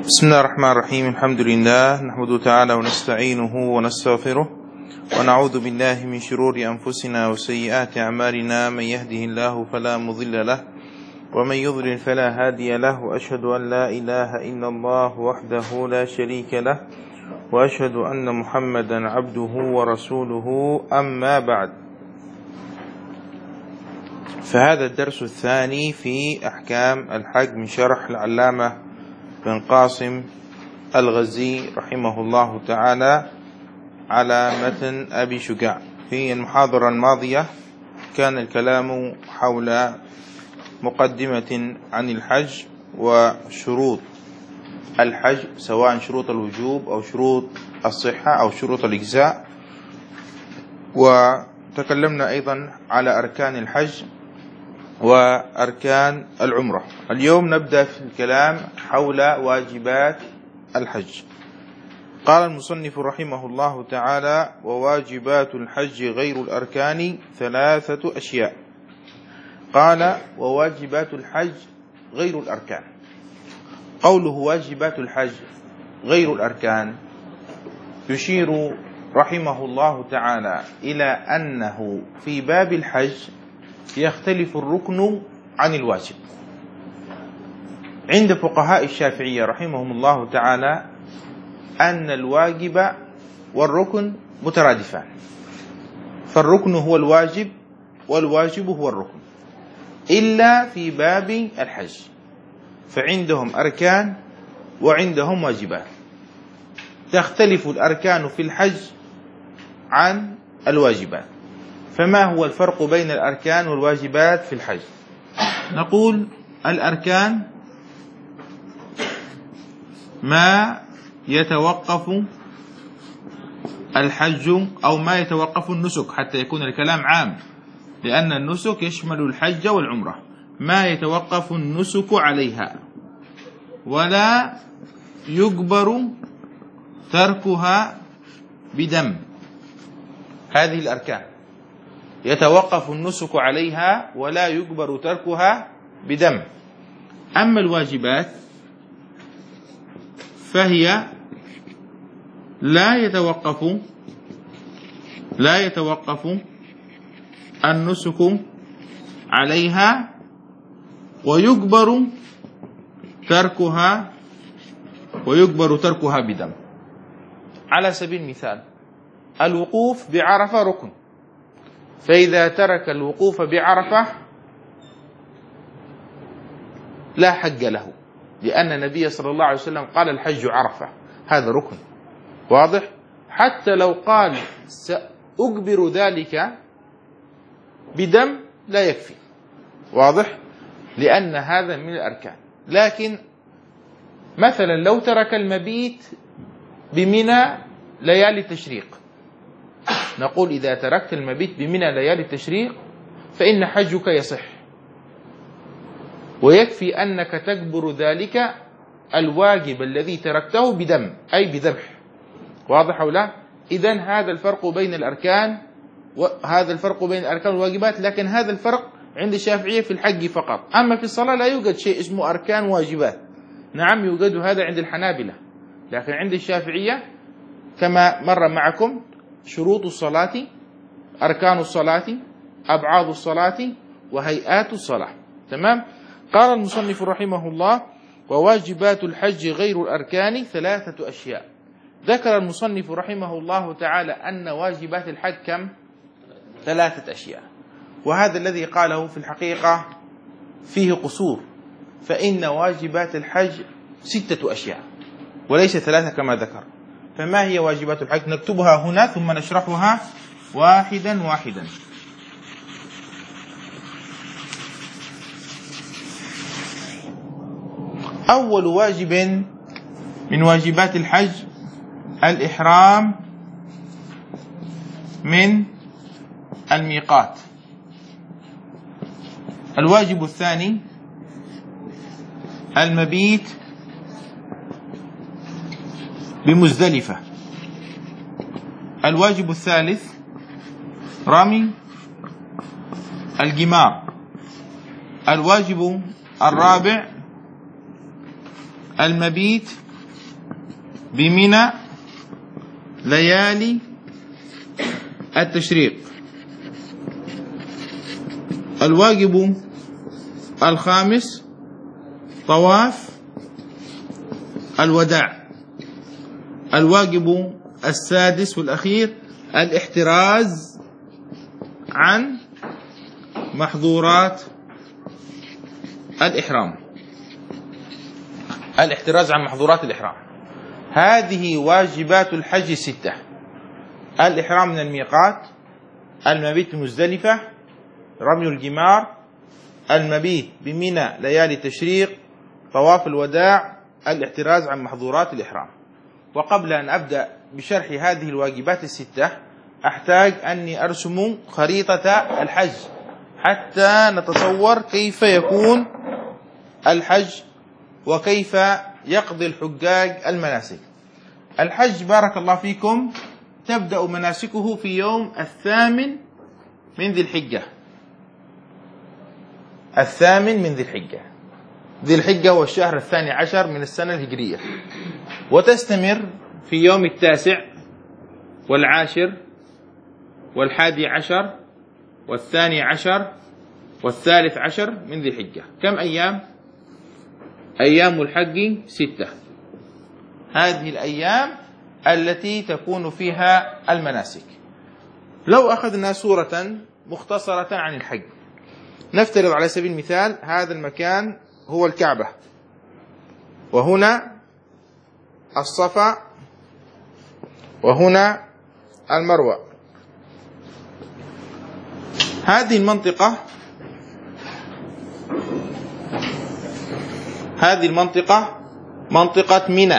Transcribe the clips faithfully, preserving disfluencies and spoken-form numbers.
بسم الله الرحمن الرحيم. الحمد لله نحمده تعالى ونستعينه ونستغفره ونعوذ بالله من شرور أنفسنا وسيئات أعمالنا. من يهده الله فلا مضل له ومن يضلل فلا هادي له، وأشهد أن لا إله إلا الله وحده لا شريك له، وأشهد أن محمدا عبده ورسوله. أما بعد، فهذا الدرس الثاني في أحكام الحج من شرح العلامة بن قاسم الغزي رحمه الله تعالى على متن أبي شجاع. في المحاضرة الماضية كان الكلام حول مقدمة عن الحج وشروط الحج، سواء شروط الوجوب أو شروط الصحة أو شروط الإجزاء، وتكلمنا أيضا على أركان الحج وأركان العمرة. اليوم نبدأ في الكلام حول واجبات الحج. قال المصنف رحمه الله تعالى: وواجبات الحج غير الأركان ثلاثة أشياء. قال: وواجبات الحج غير الأركان. قوله واجبات الحج غير الأركان يشير رحمه الله تعالى إلى أنه في باب الحج يختلف الركن عن الواجب. عند فقهاء الشافعية رحمهم الله تعالى أن الواجب والركن مترادفان، فالركن هو الواجب والواجب هو الركن، إلا في باب الحج فعندهم أركان وعندهم واجبات. تختلف الأركان في الحج عن الواجبات. فما هو الفرق بين الأركان والواجبات في الحج؟ نقول الأركان ما يتوقف الحج أو ما يتوقف النسك، حتى يكون الكلام عام، لأن النسك يشمل الحج والعمرة. ما يتوقف النسك عليها ولا يجبر تركها بدم، هذه الأركان يتوقف النسك عليها ولا يجبر تركها بدم. أما الواجبات فهي لا يتوقف لا يتوقف النسك عليها ويجبر تركها ويجبر تركها بدم. على سبيل المثال، الوقوف بعرفة ركن، فإذا ترك الوقوف بعرفة لا حج له، لأن النبي صلى الله عليه وسلم قال الحج عرفة، هذا ركن واضح. حتى لو قال سأجبر ذلك بدم لا يكفي، واضح، لأن هذا من الأركان. لكن مثلا لو ترك المبيت بمنى ليالي التشريق، نقول إذا تركت المبيت بمنى ليالي التشريق فإن حجك يصح، ويكفي أنك تجبر ذلك الواجب الذي تركته بدم، أي بذبح، واضح أو لا؟ إذن هذا الفرق بين الأركان، وهذا الفرق بين الأركان والواجبات. لكن هذا الفرق عند الشافعية في الحج فقط. أما في الصلاة لا يوجد شيء اسمه أركان وواجبات. نعم يوجد هذا عند الحنابلة، لكن عند الشافعية كما مر معكم شروط الصلاة، أركان الصلاة، أبعاد الصلاة، وهيئات الصلاة. تمام. قال المصنف رحمه الله: وواجبات الحج غير الأركان ثلاثة أشياء. ذكر المصنف رحمه الله تعالى أن واجبات الحج كم؟ ثلاثة أشياء. وهذا الذي قاله في الحقيقة فيه قصور، فإن واجبات الحج ستة أشياء وليس ثلاثة كما ذكر. فما هي واجبات الحج؟ نكتبها هنا ثم نشرحها واحدا واحدا. أول واجب من واجبات الحج الإحرام من الميقات. الواجب الثاني المبيت بمزدلفة. الواجب الثالث رمي الجمار. الواجب الرابع المبيت بمنى ليالي التشريق. الواجب الخامس طواف الوداع. الواجب السادس والأخير الاحتراز عن محظورات الإحرام. الاحتراز عن محظورات الإحرام، هذه واجبات الحج الستة: الإحرام من الميقات، المبيت بمزدلفة، رمي الجمار، المبيت بمنى ليالي التشريق، طواف الوداع، الاحتراز عن محظورات الإحرام. وقبل أن أبدأ بشرح هذه الواجبات الستة أحتاج أني أرسم خريطة الحج حتى نتصور كيف يكون الحج وكيف يقضي الحجاج المناسك. الحج بارك الله فيكم تبدأ مناسكه في يوم الثامن من ذي الحجة. الثامن من ذي الحجة. ذي الحجة هو الشهر الثاني عشر من السنة الهجرية، وتستمر في يوم التاسع والعاشر والحادي عشر والثاني عشر والثالث عشر من ذي الحجة. كم أيام؟ أيام الحج ستة. هذه الأيام التي تكون فيها المناسك. لو أخذنا صورة مختصرة عن الحج، نفترض على سبيل المثال هذا المكان هو الكعبة، وهنا الصفا، وهنا المروة. هذه المنطقة هذه المنطقة منطقة منى.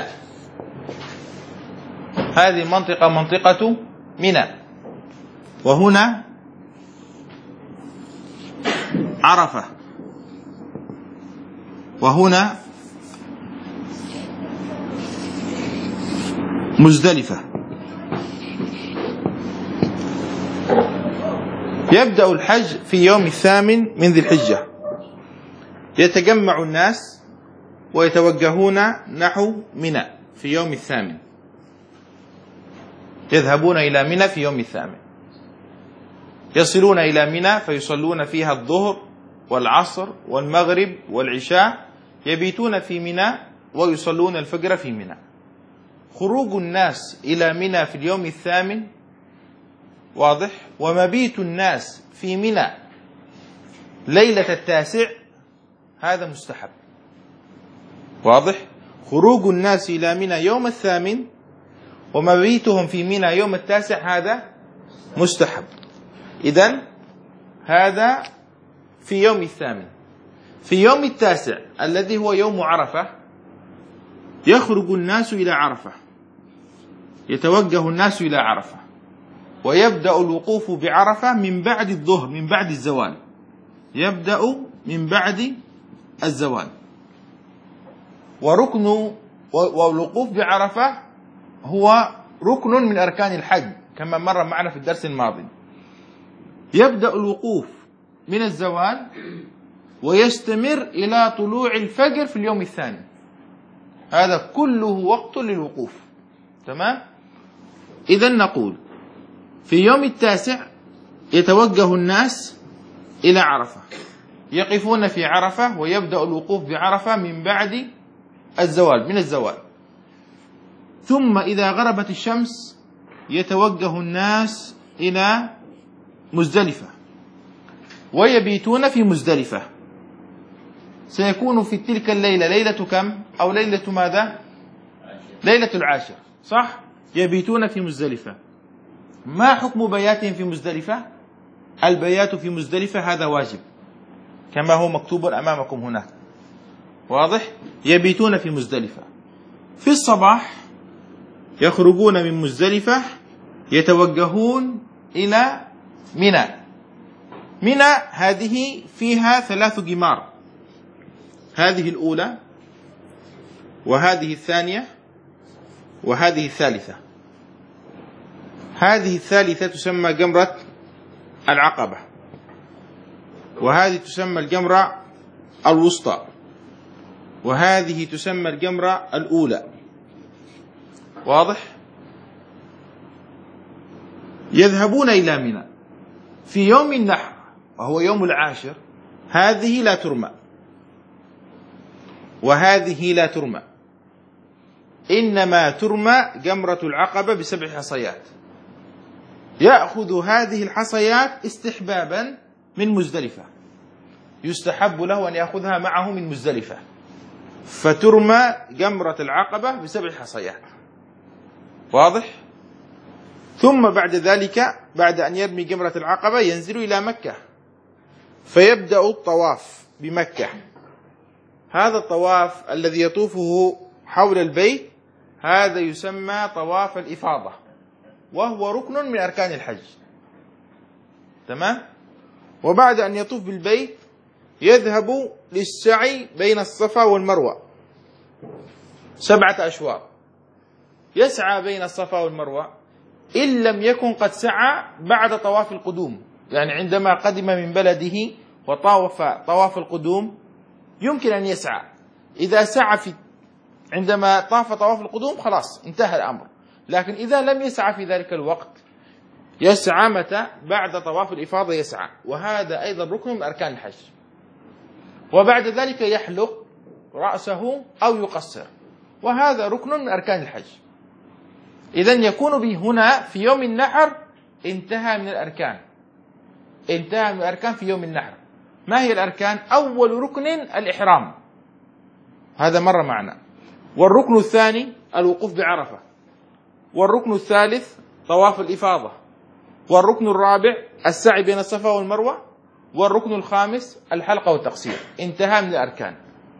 هذه المنطقة منطقة منى، وهنا عرفة، وهنا مزدلفة. يبدأ الحج في يوم الثامن من ذي الحجة. يتجمع الناس ويتوجهون نحو منى في يوم الثامن. يذهبون إلى منى في يوم الثامن، يصلون إلى منى فيصلون فيها الظهر والعصر والمغرب والعشاء، يبيتون في منى ويصلون الفجر في منى. خروج الناس إلى منى في اليوم الثامن واضح، ومبيت الناس في منى ليلة التاسع هذا مستحب. واضح؟ خروج الناس إلى منى يوم الثامن ومبيتهم في منى يوم التاسع هذا مستحب. إذن هذا في يوم الثامن. في يوم التاسع الذي هو يوم عرفة يخرج الناس إلى عرفة، يتوجه الناس إلى عرفة، ويبدأ الوقوف بعرفة من بعد الظهر، من بعد الزوال. يبدأ من بعد الزوال. وركن والوقوف بعرفة هو ركن من أركان الحج كما مر معنا في الدرس الماضي. يبدأ الوقوف من الزوال ويستمر إلى طلوع الفجر في اليوم الثاني. هذا كله وقت للوقوف. تمام؟ إذن نقول في يوم التاسع يتوجه الناس إلى عرفة، يقفون في عرفة ويبدأ الوقوف بعرفة من بعد الزوال، من الزوال. ثم إذا غربت الشمس يتوجه الناس إلى مزدلفة ويبيتون في مزدلفة. سيكون في تلك الليلة ليلة كم؟ أو ليلة ماذا؟ ليلة العاشر، صح؟ يبيتون في مزدلفة. ما حكم بياتهم في مزدلفة؟ البيات في مزدلفة هذا واجب كما هو مكتوب أمامكم هنا. واضح؟ يبيتون في مزدلفة. في الصباح يخرجون من مزدلفة يتوجهون إلى منى. منى هذه فيها ثلاث جمار، هذه الأولى وهذه الثانية وهذه الثالثة. هذه الثالثة تسمى جمرة العقبة، وهذه تسمى الجمرة الوسطى، وهذه تسمى الجمرة الأولى. واضح؟ يذهبون إلى منى في يوم النحر وهو يوم العاشر. هذه لا ترمى وهذه لا ترمى، إنما ترمى جمرة العقبة بسبع حصيات. يأخذ هذه الحصيات استحبابا من مزدلفة، يستحب له أن يأخذها معه من مزدلفة، فترمى جمرة العقبة بسبع حصيات. واضح؟ ثم بعد ذلك بعد أن يرمي جمرة العقبة ينزل إلى مكة، فيبدأ الطواف بمكة. هذا الطواف الذي يطوفه حول البيت هذا يسمى طواف الإفاضة، وهو ركن من أركان الحج. تمام؟ وبعد أن يطوف بالبيت يذهب للسعي بين الصفا والمروة سبعة أشواط. يسعى بين الصفا والمروة إن لم يكن قد سعى بعد طواف القدوم، يعني عندما قدم من بلده وطاف طواف القدوم يمكن أن يسعى. إذا سعى في عندما طاف طواف القدوم خلاص انتهى الأمر، لكن إذا لم يسعى في ذلك الوقت يسعى متى؟ بعد طواف الإفاضة يسعى، وهذا أيضا ركن من أركان الحج. وبعد ذلك يحلق رأسه أو يقصر، وهذا ركن من أركان الحج. إذن يكون به هنا في يوم النحر انتهى من الأركان، انتهى من الأركان في يوم النحر. ما هي الأركان؟ أول ركن الإحرام، هذا مر معنا. والركن الثاني الوقوف بعرفة، والركن الثالث طواف الإفاضة، والركن الرابع السعي بين الصفا والمروة، والركن الخامس الحلقة والتقصير. انتهى من الأركان،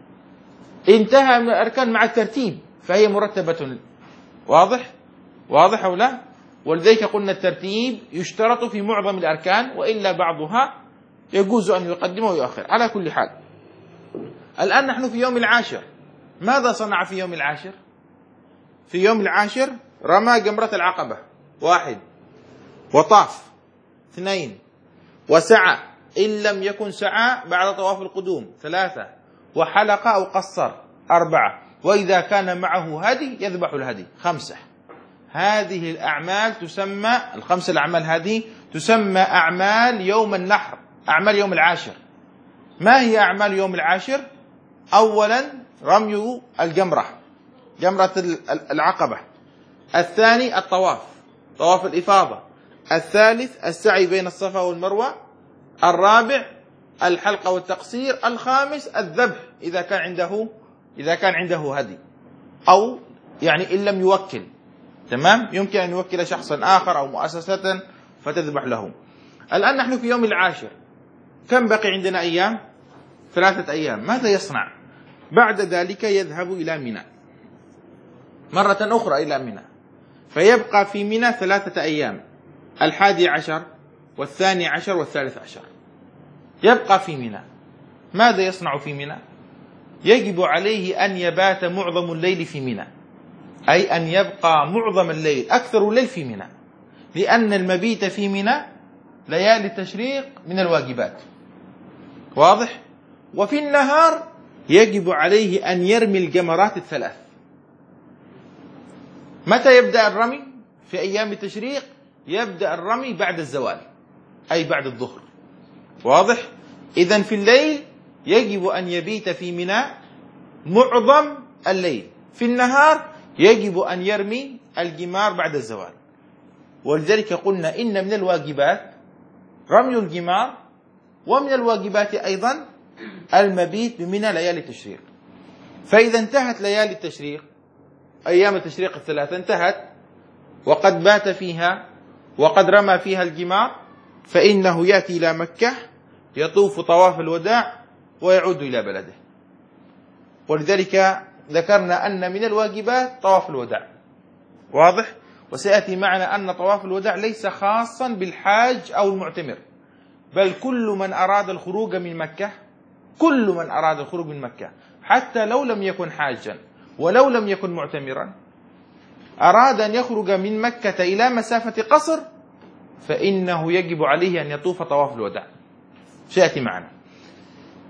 انتهى من الأركان مع الترتيب، فهي مرتبة. واضح؟ واضح أو لا؟ ولذلك قلنا الترتيب يشترط في معظم الأركان، وإلا بعضها يجوز أن يقدم ويؤخر. على كل حال الآن نحن في يوم العاشر. ماذا صنع في يوم العاشر؟ في يوم العاشر رمى جمرة العقبة واحد، وطاف اثنين، وسعى إن لم يكن سعى بعد طواف القدوم ثلاثة، وحلق أو قصر أربعة، وإذا كان معه هدي يذبح الهدي خمسة. هذه الأعمال تسمى الخمس الأعمال هذه تسمى أعمال يوم النحر، أعمال يوم العاشر. ما هي أعمال يوم العاشر؟ أولا رمي الجمرة، جمرة العقبة. الثاني الطواف، طواف الإفاضة. الثالث السعي بين الصفا والمروة. الرابع الحلقة والتقصير. الخامس الذبح إذا كان عنده إذا كان عنده هدي، أو يعني إن لم يوكل. تمام؟ يمكن أن يوكل شخصا آخر أو مؤسسة فتذبح له. الآن نحن في يوم العاشر، كم بقي عندنا أيام؟ ثلاثة أيام. ماذا يصنع؟ بعد ذلك يذهب إلى منى مرة أخرى، إلى منى، فيبقى في منى ثلاثة أيام، الحادي عشر والثاني عشر والثالث عشر. يبقى في منى. ماذا يصنع في منى؟ يجب عليه أن يبات معظم الليل في منى، أي أن يبقى معظم الليل أكثر الليل في منى، لأن المبيت في منى ليالي التشريق من الواجبات. واضح؟ وفي النهار يجب عليه أن يرمي الجمرات الثلاث. متى يبدأ الرمي؟ في أيام التشريق يبدأ الرمي بعد الزوال، أي بعد الظهر. واضح؟ إذن في الليل يجب أن يبيت في منى معظم الليل، في النهار يجب أن يرمي الجمار بعد الزوال. ولذلك قلنا إن من الواجبات رمي الجمار، ومن الواجبات أيضا المبيت بمنى ليالي التشريق. فإذا انتهت ليالي التشريق، أيام التشريق الثلاثة انتهت، وقد بات فيها وقد رمى فيها الجمار، فإنه يأتي إلى مكة يطوف طواف الوداع ويعود إلى بلده. ولذلك ذكرنا أن من الواجبات طواف الوداع. واضح؟ وسيأتي معنا أن طواف الوداع ليس خاصا بالحاج أو المعتمر، بل كل من أراد الخروج من مكة، كل من أراد الخروج من مكة حتى لو لم يكن حاجا ولو لم يكن معتمرا، أراد أن يخرج من مكة إلى مسافة قصر، فإنه يجب عليه أن يطوف طواف الوداع. سيأتي معنا.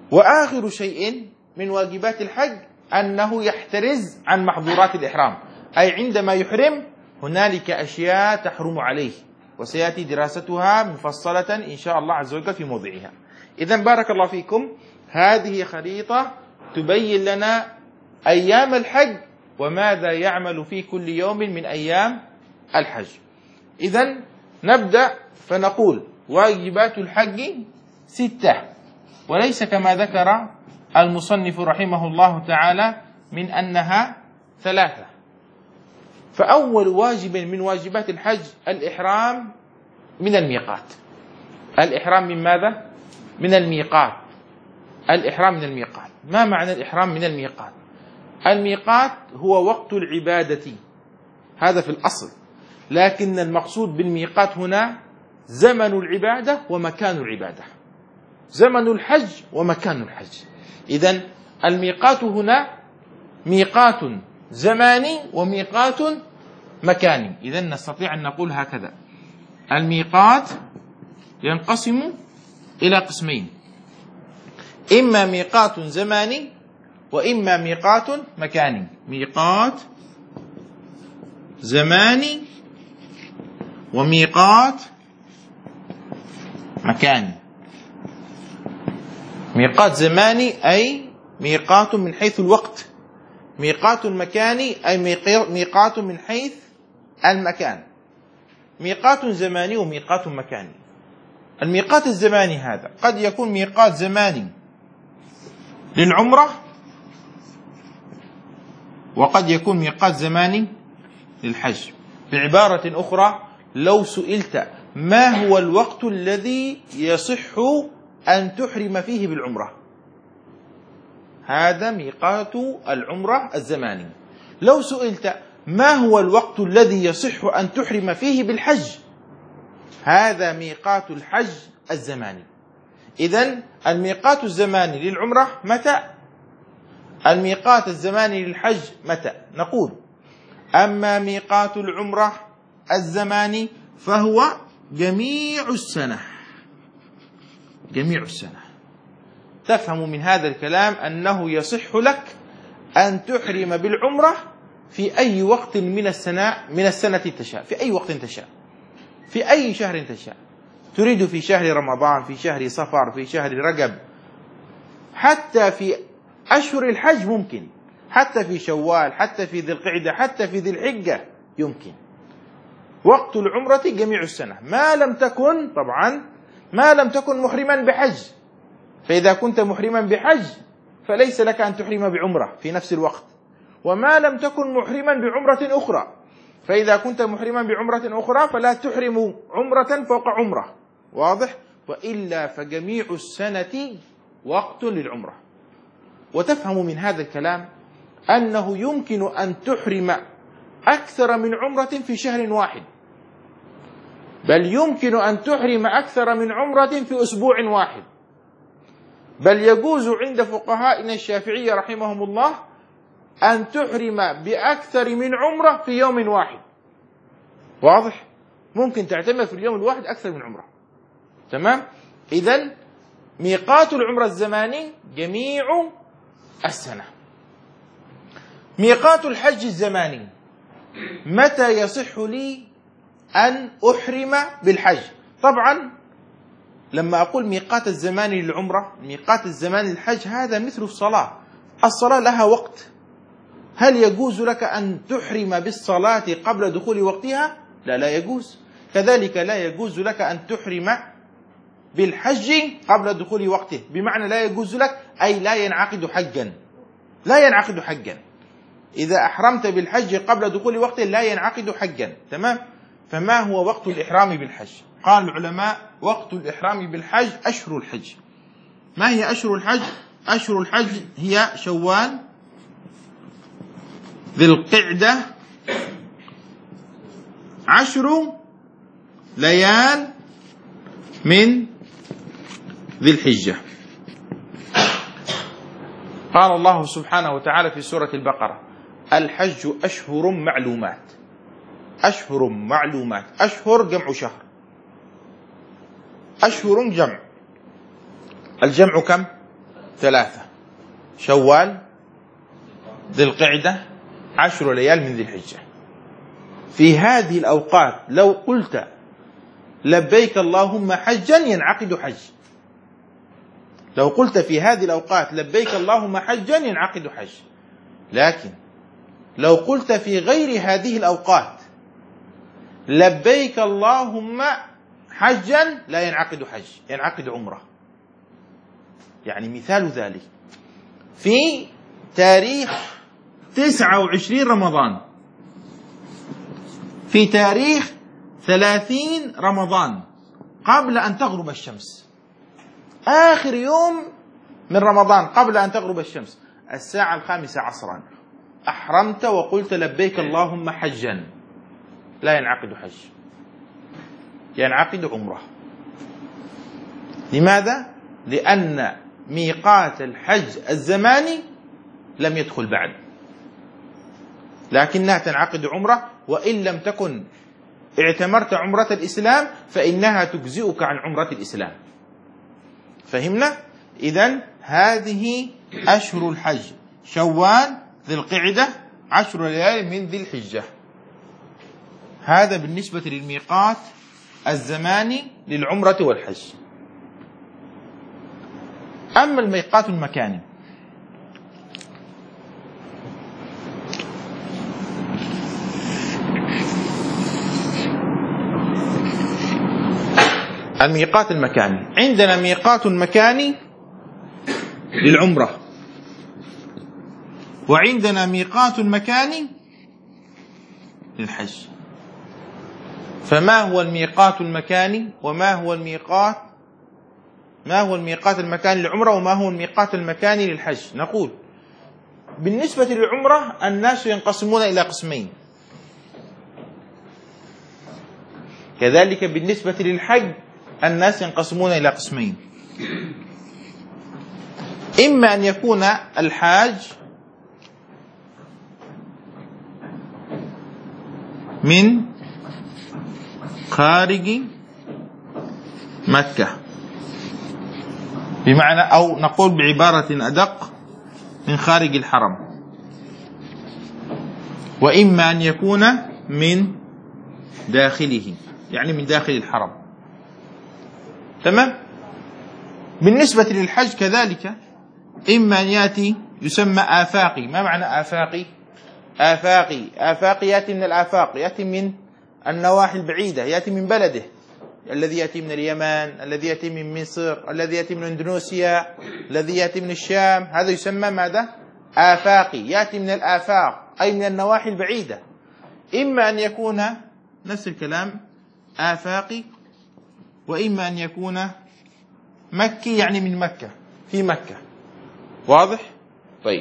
وآخر شيء من واجبات الحج أنه يحترز عن محظورات الإحرام، أي عندما يحرم هنالك أشياء تحرم عليه، وسيأتي دراستها مفصلة إن شاء الله عز وجل في موضعها. إذن بارك الله فيكم، هذه خريطة تبين لنا أيام الحج وماذا يعمل في كل يوم من أيام الحج. إذن نبدأ فنقول واجبات الحج ستة، وليس كما ذكر المصنف رحمه الله تعالى من أنها ثلاثة. فأول واجب من واجبات الحج الإحرام من الميقات. الإحرام من ماذا؟ من الميقات. الإحرام من الميقات. ما معنى الإحرام من الميقات؟ الميقات هو وقت العبادة، هذا في الأصل، لكن المقصود بالميقات هنا زمن العبادة ومكان العبادة، زمن الحج ومكان الحج. إذن الميقات هنا ميقات زماني وميقات مكاني. إذن نستطيع أن نقول هكذا: الميقات ينقسم إلى قسمين، إما ميقات زماني وإما ميقات مكاني. ميقات زماني وميقات مكاني. ميقات زماني أي ميقات من حيث الوقت، ميقات مكاني أي ميقات من حيث المكان. ميقات زماني وميقات مكاني. الميقات الزماني هذا قد يكون ميقات زماني للعمرة، وقد يكون ميقات زماني للحج. بعبارة أخرى، لو سئلت ما هو الوقت الذي يصح أن تحرم فيه بالعمرة، هذا ميقات العمرة الزماني. لو سئلت ما هو الوقت الذي يصح أن تحرم فيه بالحج، هذا ميقات الحج الزماني. إذن الميقات الزماني للعمرة متى؟ الميقات الزماني للحج متى؟ نقول: أما ميقات العمرة الزماني فهو جميع السنة. جميع السنة. تفهم من هذا الكلام أنه يصح لك أن تحرم بالعمرة في أي وقت من السنة من السنة تشاء، في أي وقت تشاء، في أي شهر تشاء. تريد في شهر رمضان، في شهر صفر، في شهر رجب، حتى في أشهر الحج ممكن، حتى في شوال، حتى في ذي القعدة، حتى في ذي الحجة يمكن. وقت العمرة جميع السنة، ما لم تكن طبعا ما لم تكن محرما بحج. فإذا كنت محرما بحج فليس لك أن تحرم بعمرة في نفس الوقت، وما لم تكن محرما بعمرة أخرى. فإذا كنت محرما بعمرة أخرى فلا تحرم عمرة فوق عمرة، واضح؟ وإلا فجميع السنة وقت للعمرة. وتفهم من هذا الكلام أنه يمكن أن تحرم أكثر من عمرة في شهر واحد، بل يمكن أن تحرم أكثر من عمرة في أسبوع واحد، بل يجوز عند فقهائنا الشافعية رحمهم الله أن تحرم بأكثر من عمرة في يوم واحد. واضح؟ ممكن تعتمر في اليوم الواحد أكثر من عمرة. تمام؟ إذن ميقات العمرة الزماني جميع السنة. ميقات الحج الزماني، متى يصح لي أن أحرم بالحج؟ طبعا لما أقول ميقات الزماني للعمرة، ميقات الزماني للحج، هذا مثل الصلاة. الصلاة لها وقت. هل يجوز لك أن تحرم بالصلاة قبل دخول وقتها؟ لا، لا يجوز. كذلك لا يجوز لك أن تحرم بالحج قبل دخول وقته. بمعنى لا يجوز لك أي لا ينعقد حجا، لا ينعقد حجا. إذا أحرمت بالحج قبل دخول وقته لا ينعقد حجا. تمام؟ فما هو وقت الإحرام بالحج؟ قال العلماء: وقت الإحرام بالحج أشهر الحج. ما هي أشهر الحج؟ أشهر الحج هي شوال، ذي القعدة، عشر ليال من ذي الحجة. قال الله سبحانه وتعالى في سورة البقرة: الحج أشهر معلومات. أشهر معلومات، أشهر جمع شهر، أشهر جمع. الجمع كم؟ ثلاثة: شوال، ذي القعدة، عشر ليال من ذي الحجة. في هذه الأوقات لو قلت لبيك اللهم حجا ينعقد حج، لو قلت في هذه الأوقات لبيك اللهم حجا ينعقد حج. لكن لو قلت في غير هذه الأوقات لبيك اللهم حجا لا ينعقد حج، ينعقد عمرة. يعني مثال ذلك في تاريخ تسعة وعشرين رمضان، في تاريخ ثلاثين رمضان قبل أن تغرب الشمس، آخر يوم من رمضان قبل أن تغرب الشمس، الساعة الخامسة عصرا، أحرمت وقلت لبيك اللهم حجا، لا ينعقد حج، ينعقد عمرة. لماذا؟ لأن ميقات الحج الزماني لم يدخل بعد، لكنها تنعقد عمرة، وإن لم تكن اعتمرت عمرة الإسلام فإنها تجزئك عن عمرة الإسلام. فهمنا؟ إذن هذه أشهر الحج: شوال، ذي القعدة، عشر ليال من ذي الحجة. هذا بالنسبة للميقات الزماني للعمرة والحج. أما الميقات المكاني، الميقات المكاني عندنا ميقات مكاني للعمرة، وعندنا ميقات مكاني للحج. فما هو الميقات المكاني وما هو الميقات ما هو الميقات المكاني للعمرة وما هو الميقات المكاني للحج؟ نقول بالنسبة للعمرة الناس ينقسمون إلى قسمين، كذلك بالنسبة للحج الناس ينقسمون إلى قسمين: إما أن يكون الحاج من خارج مكة، بمعنى أو نقول بعبارة أدق من خارج الحرم، وإما أن يكون من داخله، يعني من داخل الحرم. تمام؟ بالنسبة للحج كذلك إما أن يأتي يسمى آفاقي. ما معنى آفاقي؟ آفاقي آفاقي يأتي من الآفاق، يأتي من النواحي البعيدة، يأتي من بلده، الذي يأتي من اليمن، الذي يأتي من مصر، الذي يأتي من اندونيسيا، الذي يأتي من الشام، هذا يسمى ماذا؟ آفاقي، يأتي من الآفاق أي من النواحي البعيدة. إما أن يكون نفس الكلام آفاقي، وإما أن يكون مكي، يعني من مكة، في مكة. واضح؟ طيب،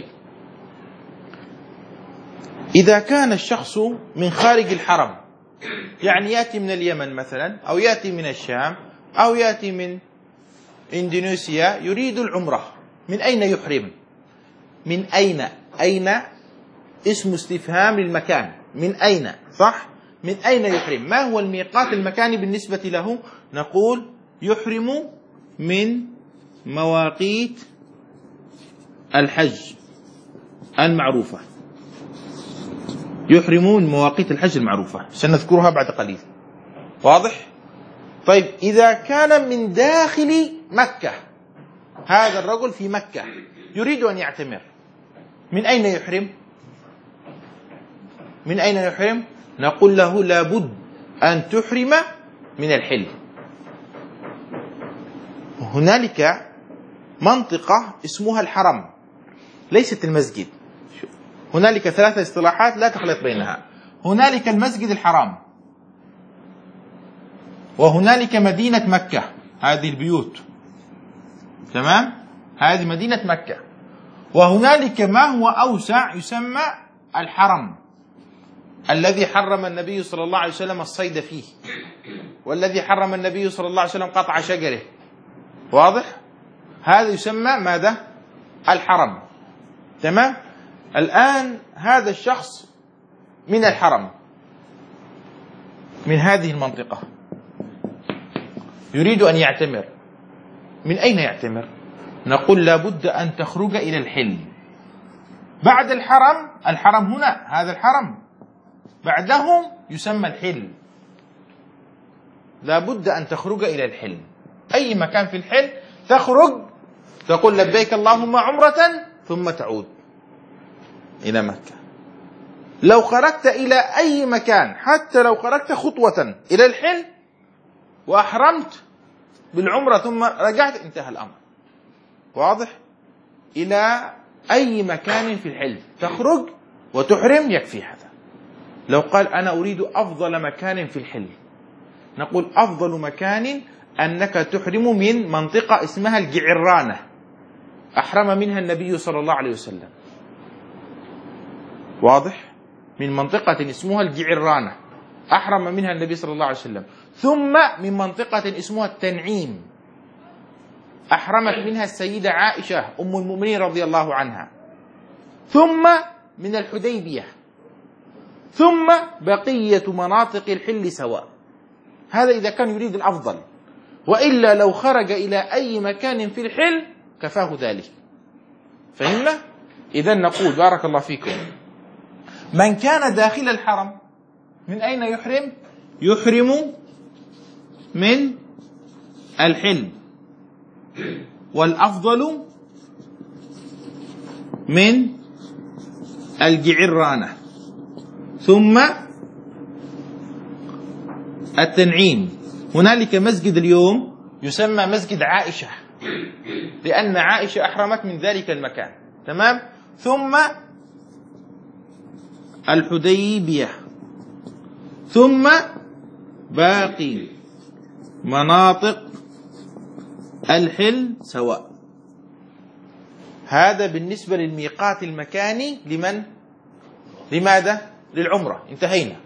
إذا كان الشخص من خارج الحرم، يعني يأتي من اليمن مثلا، أو يأتي من الشام، أو يأتي من إندونيسيا، يريد العمرة، من أين يحرم؟ من أين؟ أين اسم استفهام للمكان، من أين؟ صح؟ من أين يحرم؟ ما هو الميقات المكاني بالنسبة له؟ نقول يحرم من مواقيت الحج المعروفة، يحرمون من مواقيت الحج المعروفة، سنذكرها بعد قليل. واضح؟ طيب، إذا كان من داخل مكة، هذا الرجل في مكة يريد أن يعتمر، من أين يحرم؟ من أين يحرم؟ نقول له لابد أن تحرم من الحل. هنالك منطقة اسمها الحرم، ليست المسجد. هنالك ثلاثة اصطلاحات لا تخلط بينها. هنالك المسجد الحرام، وهنالك مدينة مكة، هذه البيوت، تمام؟ هذه مدينة مكة. وهنالك ما هو أوسع يسمى الحرم، الذي حرم النبي صلى الله عليه وسلم الصيد فيه، والذي حرم النبي صلى الله عليه وسلم قطع شجره. واضح؟ هذا يسمى ماذا؟ الحرم. تمام؟ الآن هذا الشخص من الحرم، من هذه المنطقة، يريد أن يعتمر. من أين يعتمر؟ نقول لابد أن تخرج إلى الحل. بعد الحرم، الحرم هنا، هذا الحرم، بعدهم يسمى الحل. لا بد أن تخرج إلى الحل، أي مكان في الحل تخرج تقول لبيك اللهم عمرة ثم تعود إلى مكة. لو خرجت إلى أي مكان حتى لو خرجت خطوة إلى الحل وأحرمت بالعمرة ثم رجعت انتهى الأمر. واضح؟ إلى أي مكان في الحل تخرج وتحرم يكفي هذا. لو قال أنا أريد أفضل مكان في الحل، نقول أفضل مكان أنك تحرم من منطقة اسمها الجعرانة، أحرم منها النبي صلى الله عليه وسلم. واضح؟ من منطقة اسمها الجعرانة أحرم منها النبي صلى الله عليه وسلم. ثم من منطقة اسمها التنعيم أحرمت منها السيدة عائشة أم المؤمنين رضي الله عنها. ثم من الحديبية، ثم بقية مناطق الحل سواء. هذا إذا كان يريد الأفضل، وإلا لو خرج إلى أي مكان في الحل كفاه ذلك. فهمنا؟ إذن نقول بارك الله فيكم، من كان داخل الحرم من أين يحرم؟ يحرم من الحل، والأفضل من الجعرانة، ثم التنعيم. هنالك مسجد اليوم يسمى مسجد عائشة لأن عائشة أحرمت من ذلك المكان، تمام؟ ثم الحديبية، ثم باقي مناطق الحل سواء. هذا بالنسبة للميقات المكاني لمن؟ لماذا؟ للعمرة. انتهينا.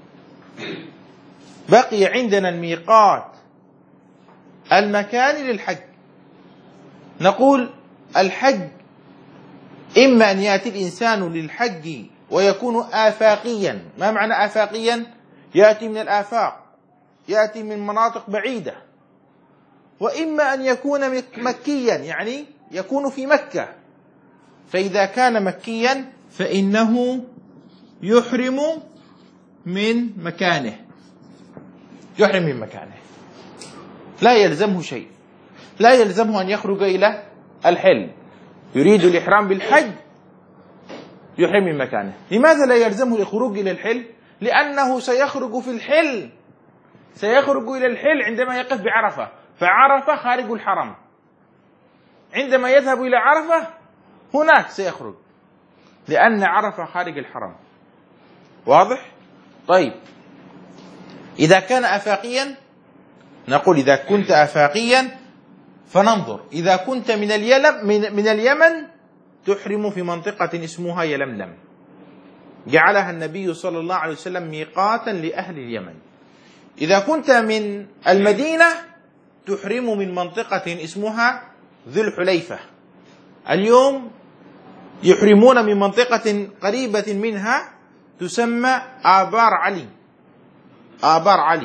بقي عندنا الميقات المكاني للحج. نقول الحج إما أن يأتي الإنسان للحج ويكون آفاقيا. ما معنى آفاقيا؟ يأتي من الآفاق، يأتي من مناطق بعيدة. وإما أن يكون مكيا، يعني يكون في مكة. فإذا كان مكيا فإنه يحرم من مكانه، يحرم من مكانه، لا يلزمه شيء، لا يلزمه أن يخرج إلى الحل. يريد الإحرام بالحج يحرم من مكانه. لماذا لا يلزمه الخروج إلى الحل؟ لأنه سيخرج في الحل، سيخرج إلى الحل عندما يقف بعرفة، فعرفة خارج الحرم. عندما يذهب إلى عرفة هناك سيخرج، لأن عرفة خارج الحرم. واضح؟ طيب، إذا كان آفاقيا نقول إذا كنت آفاقيا فننظر. إذا كنت من اليلم من, من اليمن تحرم في منطقة اسمها يلملم، جعلها النبي صلى الله عليه وسلم ميقاتا لأهل اليمن. إذا كنت من المدينة تحرم من منطقة اسمها ذو الحليفة. اليوم يحرمون من منطقة قريبة منها تسمى آبار علي، آبار علي.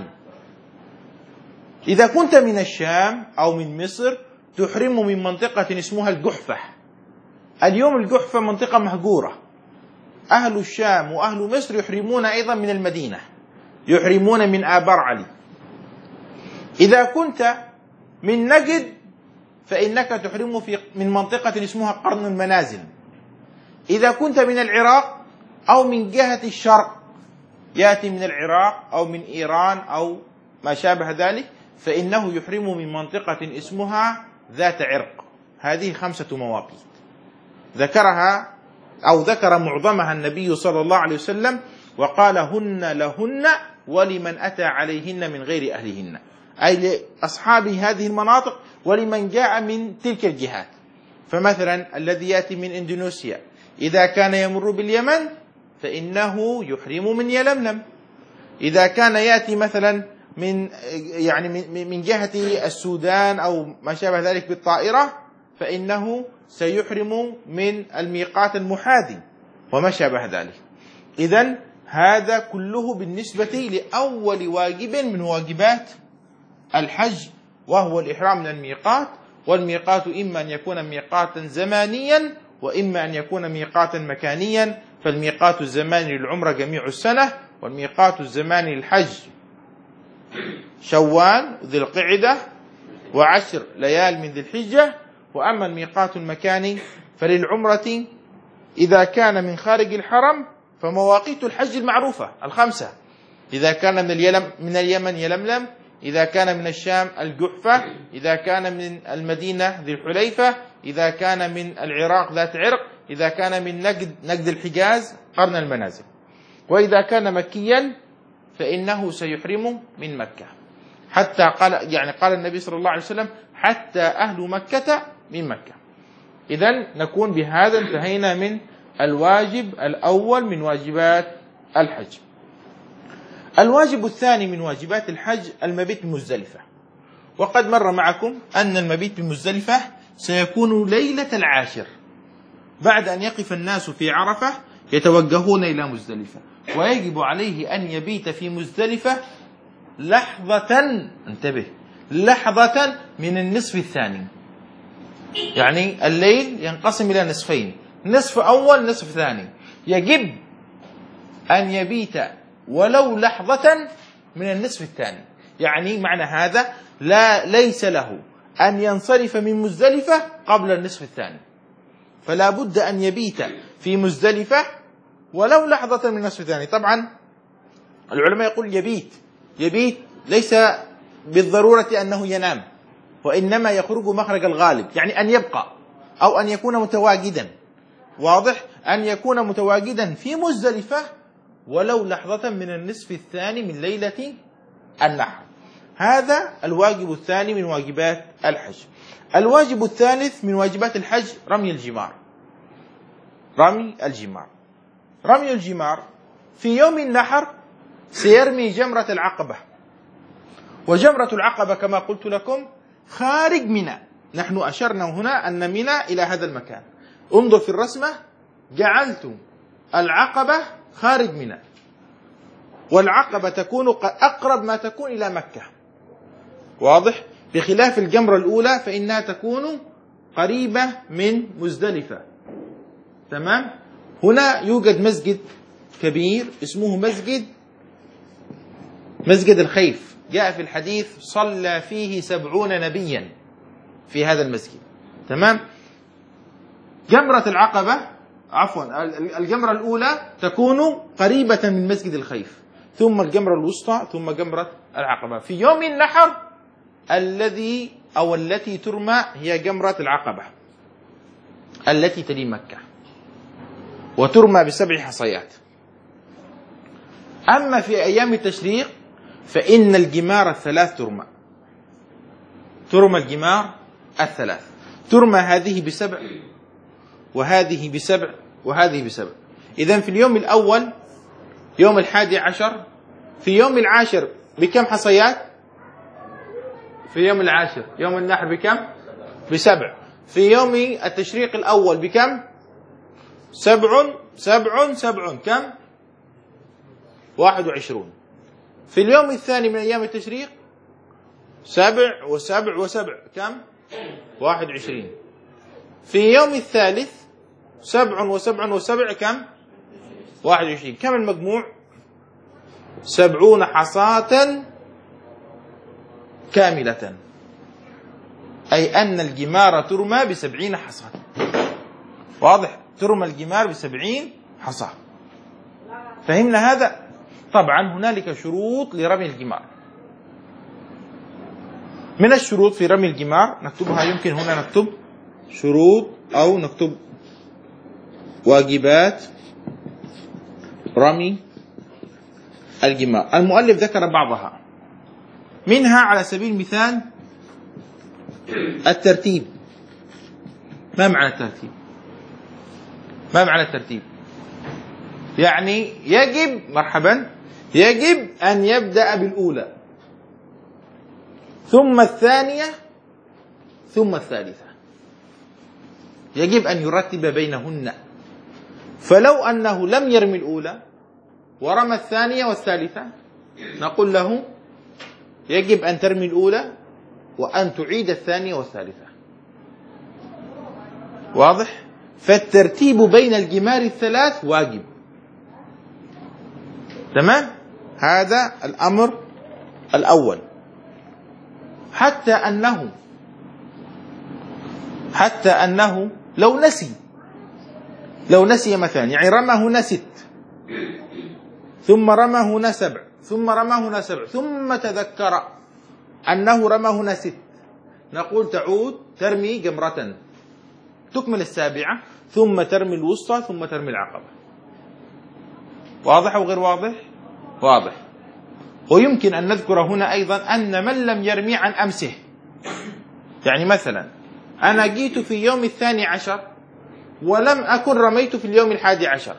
إذا كنت من الشام أو من مصر تحرم من منطقة اسمها الجحفة. اليوم الجحفة منطقة مهجورة. أهل الشام وأهل مصر يحرمون أيضا من المدينة، يحرمون من آبار علي. إذا كنت من نجد فإنك تحرم في من منطقة اسمها قرن المنازل. إذا كنت من العراق أو من جهة الشرق، يأتي من العراق أو من إيران أو ما شابه ذلك، فإنه يحرم من منطقة اسمها ذات عرق. هذه خمسة مواقيت ذكرها أو ذكر معظمها النبي صلى الله عليه وسلم، وقال هن لهن ولمن أتى عليهن من غير أهلهن، أي لأصحاب هذه المناطق ولمن جاء من تلك الجهات. فمثلا الذي يأتي من إندونيسيا إذا كان يمر باليمن فإنه يحرم من يلملم. إذا كان يأتي مثلا من يعني من جهة السودان أو ما شابه ذلك بالطائرة فإنه سيحرم من الميقات المحاذي وما شابه ذلك. إذن هذا كله بالنسبة لأول واجب من واجبات الحج، وهو الإحرام من الميقات. والميقات إما أن يكون ميقاتا زمانيا وإما أن يكون ميقاتا مكانيا. فالميقات الزماني للعمرة جميع السنة، والميقات الزماني للحج شوال ذي القعدة وعشر ليال من ذي الحجة. وأما الميقات المكاني فللعمرة إذا كان من خارج الحرم فمواقيت الحج المعروفة الخمسة، إذا كان من اليمن من اليمن يلملم، إذا كان من الشام الجحفة، إذا كان من المدينة ذي الحليفة، إذا كان من العراق ذات عرق، إذا كان من نجد نجد الحجاز قرن المنازل. وإذا كان مكيا فإنه سيحرم من مكة، حتى قال يعني قال النبي صلى الله عليه وسلم حتى أهل مكة من مكة. إذن نكون بهذا انتهينا من الواجب الأول من واجبات الحج. الواجب الثاني من واجبات الحج المبيت بمزدلفة. وقد مر معكم أن المبيت بمزدلفة سيكون ليلة العاشر، بعد أن يقف الناس في عرفة يتوجهون إلى مزدلفة، ويجب عليه أن يبيت في مزدلفة لحظة، انتبه، لحظة من النصف الثاني. يعني الليل ينقسم إلى نصفين، نصف أول نصف ثاني، يجب أن يبيت ولو لحظة من النصف الثاني. يعني معنى هذا لا ليس له أن ينصرف من مزدلفة قبل النصف الثاني، فلا بد أن يبيت في مزدلفة ولو لحظة من النصف الثاني. طبعا العلماء يقول يبيت يبيت ليس بالضرورة أنه ينام، وإنما يخرج مخرج الغالب، يعني أن يبقى أو أن يكون متواجدا. واضح؟ أن يكون متواجدا في مزدلفة ولو لحظة من النصف الثاني من ليلة النحر. هذا الواجب الثاني من واجبات الحج. الواجب الثالث من واجبات الحج رمي الجمار. رمي الجمار رمي الجمار في يوم النحر سيرمي جمرة العقبة، وجمرة العقبة كما قلت لكم خارج منى. نحن أشرنا هنا أن منى إلى هذا المكان، انظر في الرسمة، جعلت العقبة خارج منى، والعقبة تكون أقرب ما تكون إلى مكة. واضح؟ بخلاف الجمرة الأولى فإنها تكون قريبة من مزدلفة. تمام؟ هنا يوجد مسجد كبير اسمه مسجد مسجد الخيف، جاء في الحديث صلى فيه سبعون نبيا في هذا المسجد. تمام؟ جمرة العقبة عفوا الجمرة الأولى تكون قريبة من مسجد الخيف، ثم الجمرة الوسطى، ثم جمرة العقبة. في يوم النحر الذي أو التي ترمى هي جمرة العقبة التي تلي مكة، وترمى بسبع حصيات. أما في أيام التشريق فإن الجمار الثلاث ترمى ترمى الجمار الثلاث ترمى هذه بسبع وهذه بسبع وهذه بسبع. إذن في اليوم الأول يوم الحادي عشر، في يوم العاشر بكم حصيات؟ في يوم العاشر يوم النحر بكم؟ بسبع. في يوم التشريق الأول بكم؟ سبع سبع سبع كم؟ واحد وعشرون. في اليوم الثاني من أيام التشريق سبع وسبع وسبع كم؟ واحد وعشرين. في يوم الثالث سبع وسبع وسبع كم؟ واحد وعشرين. كم المجموع؟ سبعون حصاة كاملة، أي أن الجمار ترمى بسبعين حصاة. واضح؟ ترمى الجمار بسبعين حصاة. فهمنا هذا؟ طبعا هنالك شروط لرمي الجمار. من الشروط في رمي الجمار نكتبها، يمكن هنا نكتب شروط أو نكتب واجبات رمي الجمار. المؤلف ذكر بعضها، منها على سبيل المثال الترتيب. ما معنى الترتيب؟ ما معنى الترتيب؟ يعني يجب مرحبا يجب أن يبدأ بالأولى ثم الثانية ثم الثالثة، يجب أن يرتب بينهن. فلو أنه لم يرمي الأولى ورمى الثانية والثالثة نقول له يجب أن ترمي الأولى وأن تعيد الثانية والثالثة. واضح؟ فالترتيب بين الجمار الثلاث واجب. تمام؟ هذا الأمر الأول. حتى أنه حتى أنه لو نسي لو نسي مثلا، يعني رمى هنا ست ثم رمى هنا سبع ثم رمى هنا سبع ثم تذكر أنه رمى هنا ست، نقول تعود ترمي جمرة تكمل السابعة ثم ترمي الوسطى ثم ترمي العقبة. واضح أو غير واضح؟ واضح. ويمكن أن نذكر هنا أيضا أن من لم يرمي عن أمسه، يعني مثلا أنا جيت في يوم الثاني عشر ولم أكن رميت في اليوم الحادي عشر.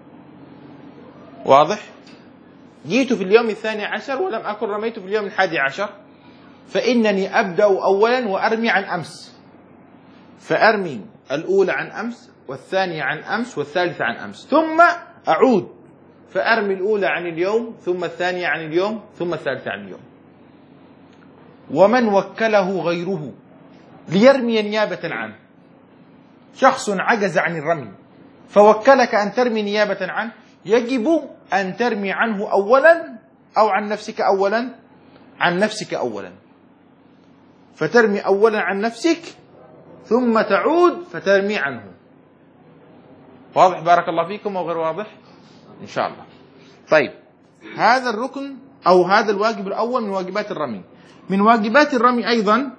واضح؟ جيت في اليوم الثاني عشر ولم أكن رميت في اليوم الحادي عشر، فإنني أبدأ أولا وأرمي عن أمس، فأرمي الأولى عن أمس والثانية عن أمس والثالثة عن أمس، ثم أعود فأرمي الأولى عن اليوم ثم الثانية عن اليوم ثم الثالثة عن اليوم. ومن وكله غيره ليرمي نيابة عنه، شخص عجز عن الرمي فوكلك أن ترمي نيابة عنه، يجب أن ترمي عنه أولا أو عن نفسك أولا عن نفسك أولا فترمي أولا عن نفسك ثم تعود فترمي عنه. واضح بارك الله فيكم أو غير واضح؟ إن شاء الله. طيب، هذا الركن أو هذا الواجب الأول من واجبات الرمي. من واجبات الرمي أيضا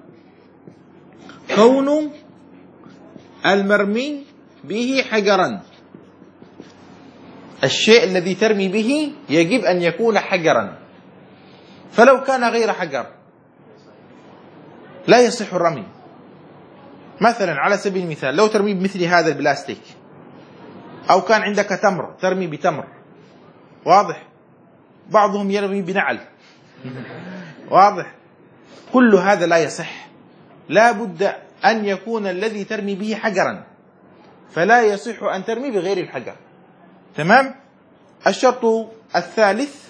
كون المرمي به حجرا، الشيء الذي ترمي به يجب أن يكون حجرا، فلو كان غير حجر لا يصح الرمي. مثلا على سبيل المثال لو ترمي بمثل هذا البلاستيك، أو كان عندك تمر ترمي بتمر، واضح؟ بعضهم يرمي بنعل، واضح؟ كل هذا لا يصح، لا بد أن يكون الذي ترمي به حجرا، فلا يصح أن ترمي بغير الحجر. تمام؟ الشرط الثالث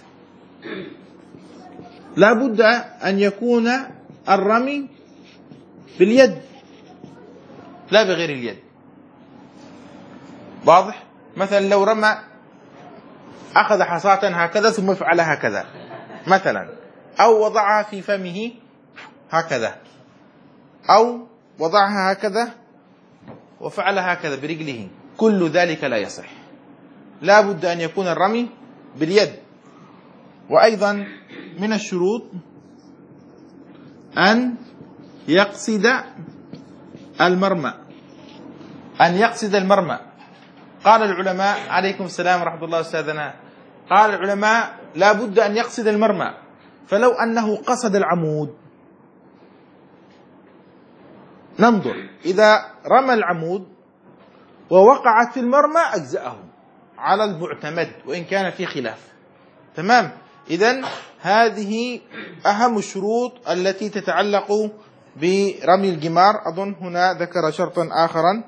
لا بد أن يكون الرمي باليد لا بغير اليد. واضح؟ مثلا لو رمى أخذ حصاة هكذا ثم فعل هكذا مثلا، أو وضعها في فمه هكذا، أو وضعها هكذا وفعل هكذا برجله، كل ذلك لا يصح، لا بد أن يكون الرمي باليد. وأيضا من الشروط أن يقصد المرمى أن يقصد المرمى قال العلماء عليكم السلام ورحمة الله أستاذنا، قال العلماء لا بد أن يقصد المرمى، فلو أنه قصد العمود ننظر، إذا رمى العمود ووقعت في المرمى أجزأه على المعتمد وإن كان في خلاف. تمام؟ إذن هذه أهم الشروط التي تتعلق برمي الجمار. أظن هنا ذكر شرطا آخرا،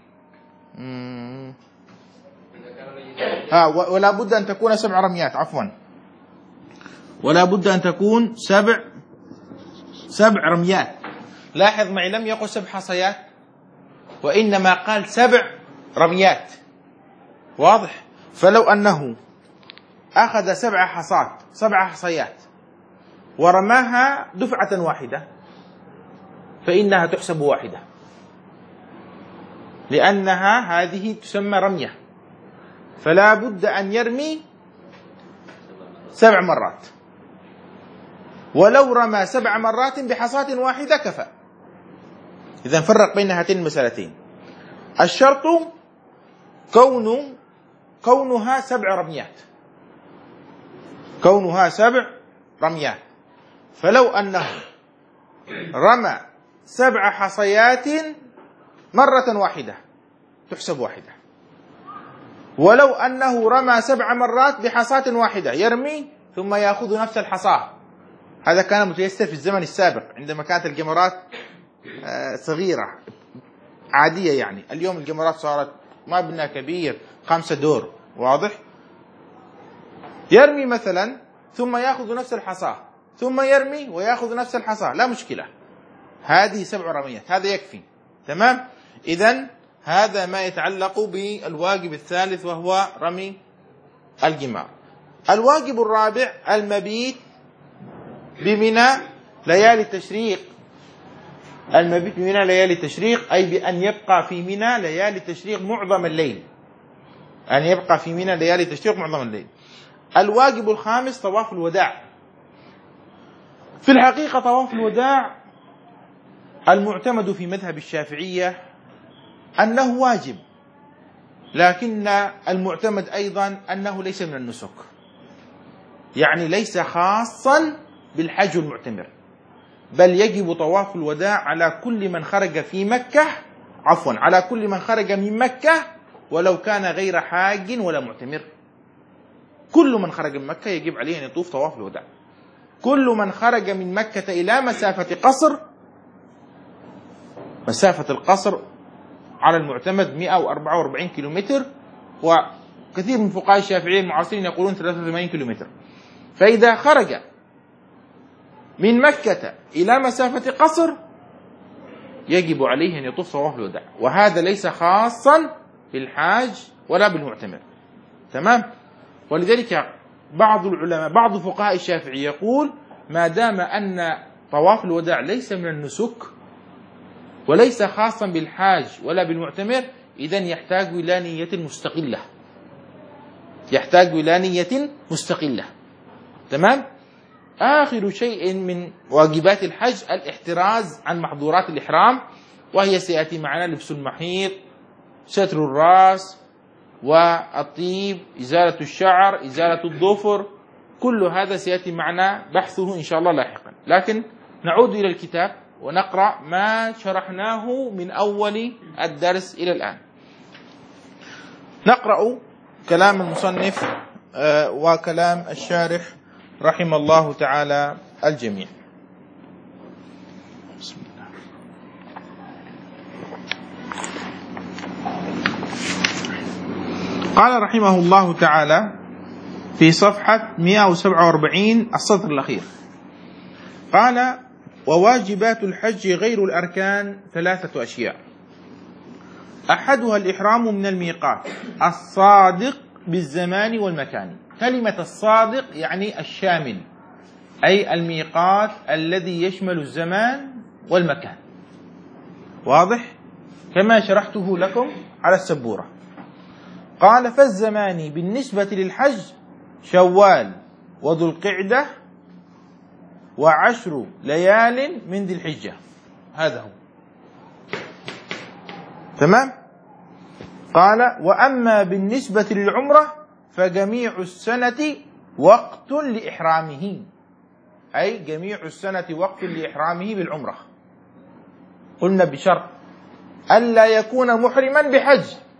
ها ولا بد أن تكون سبع رميات، عفوا ولا بد أن تكون سبع سبع رميات. لاحظ معي لم يقل سبع حصيات وإنما قال سبع رميات. واضح؟ فلو أنه أخذ سبع حصات سبع حصيات ورماها دفعة واحدة فإنها تحسب واحدة، لأنها هذه تسمى رمية، فلا بد أن يرمي سبع مرات، ولو رمى سبع مرات بحصاة واحدة كفى. إذن فرق بين هاتين المسألتين. الشرط كون كونها سبع رميات كونها سبع رميات فلو أنه رمى سبع حصيات مرة واحدة تحسب واحدة، ولو أنه رمى سبع مرات بحصاة واحدة يرمي ثم يأخذ نفس الحصاة. هذا كان متيسر في الزمن السابق عندما كانت الجمرات صغيرة عادية، يعني اليوم الجمرات صارت مبنى كبير خمسة دور. واضح؟ يرمي مثلا ثم يأخذ نفس الحصاة ثم يرمي ويأخذ نفس الحصاة، لا مشكلة، هذه سبع رميات، هذا يكفي. تمام؟ إذن هذا ما يتعلق بالواجب الثالث وهو رمي الجمار. الواجب الرابع المبيت بمنى ليالي التشريق. المبيت بمنى ليالي التشريق أي بأن يبقى في منى ليالي التشريق معظم الليل، أن يبقى في منى ليالي التشريق معظم الليل. الواجب الخامس طواف الوداع. في الحقيقة طواف الوداع المعتمد في مذهب الشافعية أنه واجب، لكن المعتمد أيضا أنه ليس من النسك، يعني ليس خاصا بالحج والمعتمر، بل يجب طواف الوداع على كل من خرج في مكة عفوا على كل من خرج من مكة ولو كان غير حاج ولا معتمر. كل من خرج من مكة يجب عليه أن يطوف طواف الوداع. كل من خرج من مكة إلى مسافة قصر، مسافة القصر على المعتمد مئة وأربعة وأربعين كيلومتر، وكثير من فقهاء الشافعية المعاصرين يقولون ثلاثة وثمانين كيلومتر. فإذا خرج من مكة إلى مسافة قصر يجب عليه أن يطوف طواف الوداع، وهذا ليس خاصا بالحاج ولا بالمعتمر. تمام. ولذلك بعض العلماء بعض فقهاء الشافعي يقول ما دام أن طواف الوداع ليس من النسك وليس خاصا بالحاج ولا بالمعتمر، إذن يحتاج إلى نية مستقلة، يحتاج إلى نية مستقلة. تمام. آخر شيء من واجبات الحج الاحتراز عن محظورات الإحرام، وهي سيأتي معنا لبس المحيط، ستر الرأس، والطيب، إزالة الشعر، إزالة الظفر، كل هذا سيأتي معنا بحثه إن شاء الله لاحقا. لكن نعود إلى الكتاب ونقرأ ما شرحناه من أول الدرس إلى الآن. نقرأ كلام المصنف وكلام الشارح رحم الله تعالى الجميع. بسم الله. قال رحمه الله تعالى في صفحة مئة وسبعة وأربعين السطر الأخير، قال: وواجبات الحج غير الأركان ثلاثة أشياء، أحدها الإحرام من الميقات الصادق بالزمان والمكان. كلمة الصادق يعني الشامل، أي الميقات الذي يشمل الزمان والمكان. واضح؟ كما شرحته لكم على السبورة. قال: فالزمان بالنسبة للحج شوال وذو القعدة وعشر ليال من ذي الحجة، هذا هو. تمام. قال: وأما بالنسبة للعمرة فجميع السنة وقت لإحرامه، أي جميع السنة وقت لإحرامه بالعمرة. قلنا بشرط ألا يكون محرما بحج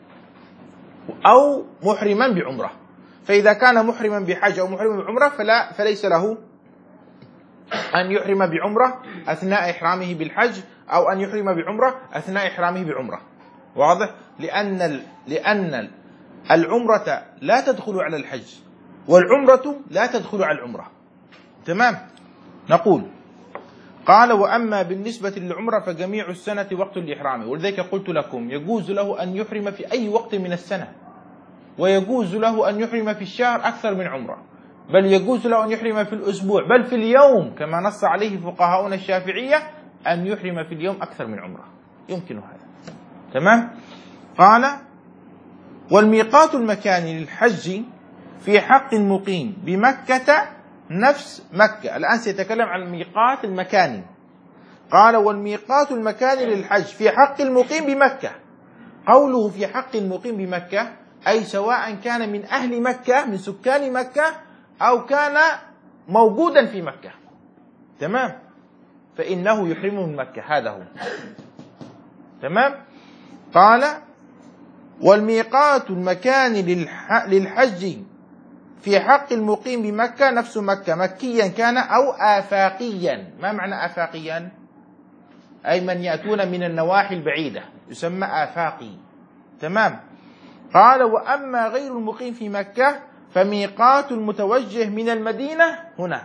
أو محرما بعمرة، فإذا كان محرما بحج أو محرما بعمرة فلا فليس له أن يحرم بعمرة أثناء إحرامه بالحج أو أن يحرم بعمرة أثناء إحرامه بعمرة. واضح؟ لأن لأن العمرة لا تدخل على الحج والعمرة لا تدخل على العمرة. تمام. نقول: قال: وأما بالنسبة للعمرة فجميع السنة وقت لإحرامه. ولذلك قلت لكم يجوز له أن يحرم في أي وقت من السنة، ويجوز له أن يحرم في الشهر أكثر من عمرة، بل يجوز له أن يحرم في الأسبوع، بل في اليوم، كما نص عليه فقهاؤنا الشافعية أن يحرم في اليوم أكثر من عمرة، يمكن هذا. تمام. قال: والميقات المكاني للحج في حق المقيم بمكة نفس مكة. الآن سيتكلم عن الميقات المكاني. قال: والميقات المكاني للحج في حق المقيم بمكة. قوله في حق المقيم بمكة أي سواء كان من أهل مكة من سكان مكة أو كان موجودا في مكة. تمام. فإنه يحرم من مكة، هذا هو. تمام. قال: والميقات المكاني للحج في حق المقيم بمكة نفس مكة، مكيا كان أو آفاقيا. ما معنى آفاقيا؟ أي من يأتون من النواحي البعيدة يسمى آفاقي. تمام. قال: وأما غير المقيم في مكة فميقات المتوجه من المدينة هنا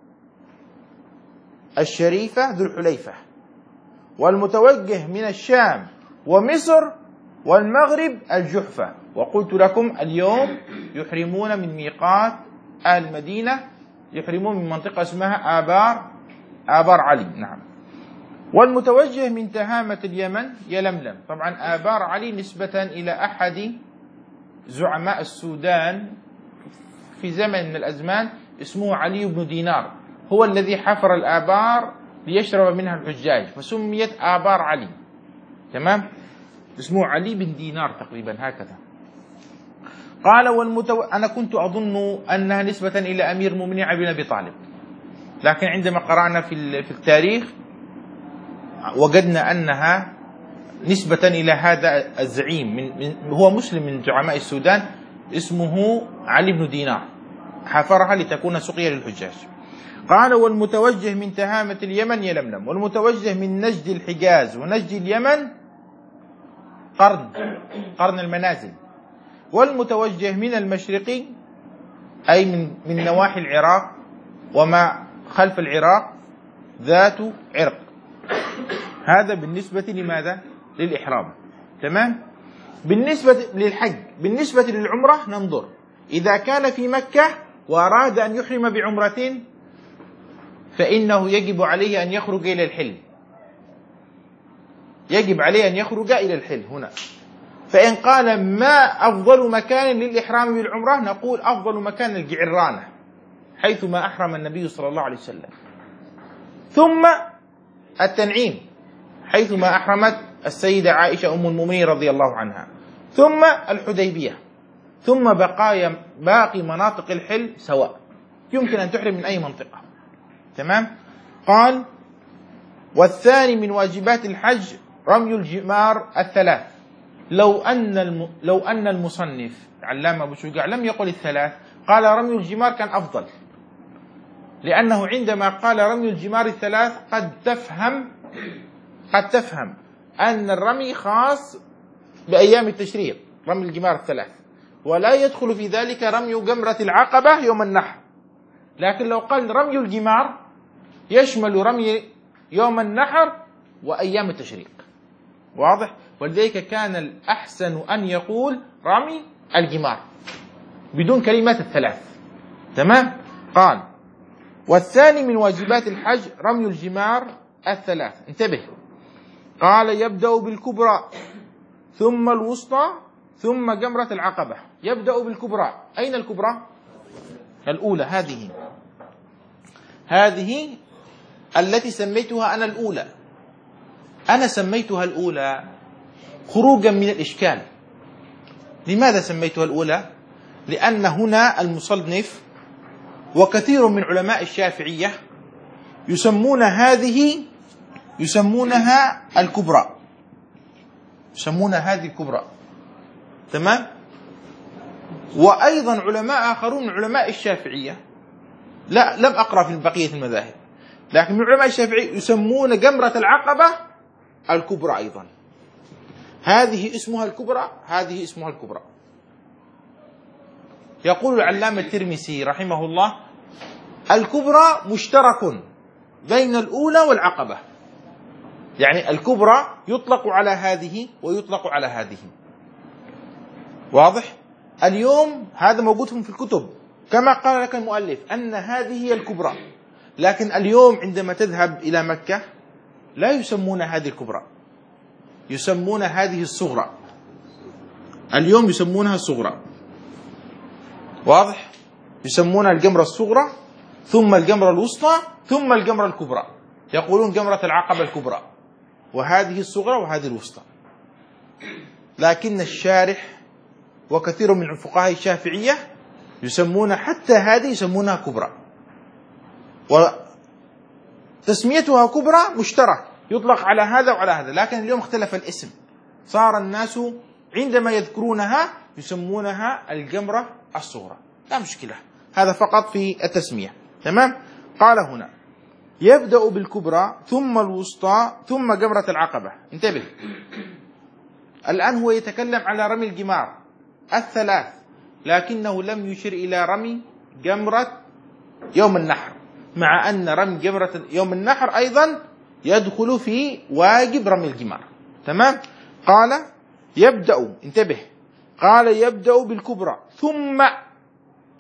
الشريفة ذو الحليفة، والمتوجه من الشام ومصر والمغرب الجحفة. وقلت لكم اليوم يحرمون من ميقات أهل المدينة يحرمون من منطقة اسمها آبار آبار علي. نعم. والمتوجه من تهامة اليمن يلملم. طبعا آبار علي نسبة إلى أحد زعماء السودان في زمن من الأزمان اسمه علي بن دينار، هو الذي حفر الآبار ليشرب منها الحجاج فسميت آبار علي. تمام. اسمه علي بن دينار تقريبا هكذا. قال والمتو... أنا كنت أظن أنها نسبة إلى أمير المؤمنين علي بن أبي طالب، لكن عندما قرأنا في في التاريخ وجدنا أنها نسبة إلى هذا الزعيم من... من... هو مسلم من زعماء السودان اسمه علي بن دينار، حفرها لتكون سقيا للحجاج. قال والمتوجه من تهامة اليمن يلملم، والمتوجه من نجد الحجاز ونجد اليمن قرن قرن المنازل، والمتوجه من المشرق أي من من نواحي العراق وما خلف العراق ذات عرق. هذا بالنسبة لماذا؟ للإحرام. تمام. بالنسبة للحج، بالنسبة للعمرة ننظر إذا كان في مكة وأراد أن يحرم بعمرة فإنه يجب عليه أن يخرج إلى الحل، يجب عليه أن يخرج إلى الحل هنا. فإن قال ما أفضل مكان للإحرام بالعمرة نقول أفضل مكان الجعرانة حيث ما أحرم النبي صلى الله عليه وسلم، ثم التنعيم حيث ما أحرمت السيدة عائشة أم المؤمنين رضي الله عنها، ثم الحديبية، ثم بقايا باقي مناطق الحل سواء، يمكن أن تحرم من أي منطقة. تمام. قال والثاني من واجبات الحج رمي الجمار الثلاث. لو أن الم... لو أن المصنف علامة أبو شجاع لم يقل الثلاث، قال رمي الجمار كان أفضل، لأنه عندما قال رمي الجمار الثلاث قد تفهم قد تفهم أن الرمي خاص بأيام التشريق، رمي الجمار الثلاث، ولا يدخل في ذلك رمي جمرة العقبة يوم النحر. لكن لو قال رمي الجمار يشمل رمي يوم النحر وأيام التشريق. واضح؟ ولذلك كان الأحسن أن يقول رمي الجمار بدون كلمة الثلاث. تمام. قال والثاني من واجبات الحج رمي الجمار الثلاث. انتبه. قال يبدأ بالكبرى ثم الوسطى ثم جمرة العقبة. يبدأ بالكبرى. أين الكبرى؟ الأولى، هذه هذه التي سميتها أنا الأولى. أنا سميتها الأولى خروجا من الإشكال. لماذا سميتها الأولى؟ لأن هنا المصنف وكثير من علماء الشافعية يسمون هذه يسمونها الكبرى، يسمون هذه الكبرى. تمام. وأيضا علماء آخرون من علماء الشافعية، لا لم أقرأ في بقية المذاهب، لكن من علماء الشافعية يسمون جمرة العقبة الكبرى أيضا. هذه اسمها الكبرى، هذه اسمها الكبرى. يقول العلامة الترمذي رحمه الله الكبرى مشترك بين الأولى والعقبة، يعني الكبرى يطلق على هذه ويطلق على هذه. واضح؟ اليوم هذا موجود في الكتب كما قال لك المؤلف أن هذه هي الكبرى، لكن اليوم عندما تذهب إلى مكة لا يسمون هذه الكبرى، يسمون هذه الصغرى. اليوم يسمونها الصغرى. واضح؟ يسمونها الجمرة الصغرى ثم الجمرة الوسطى ثم الجمرة الكبرى. يقولون جمرة العقبة الكبرى، وهذه الصغرى وهذه الوسطى. لكن الشارح وكثير من الفقهاء الشافعية يسمون حتى هذه يسمونها كبرى، وتسميتها كبرى مشترك يطلق على هذا وعلى هذا. لكن اليوم اختلف الاسم، صار الناس عندما يذكرونها يسمونها الجمرة الصغرى. لا مشكلة، هذا فقط في التسمية. تمام. قال هنا يبدأ بالكبرى ثم الوسطى ثم جمرة العقبة. انتبه، الآن هو يتكلم على رمي الجمار الثلاث، لكنه لم يشر إلى رمي جمرة يوم النحر، مع أن رمي جمرة يوم النحر أيضا يدخل في واجب رمي الجمار. تمام. قال يبدأ، انتبه، قال يبدأ بالكبرى ثم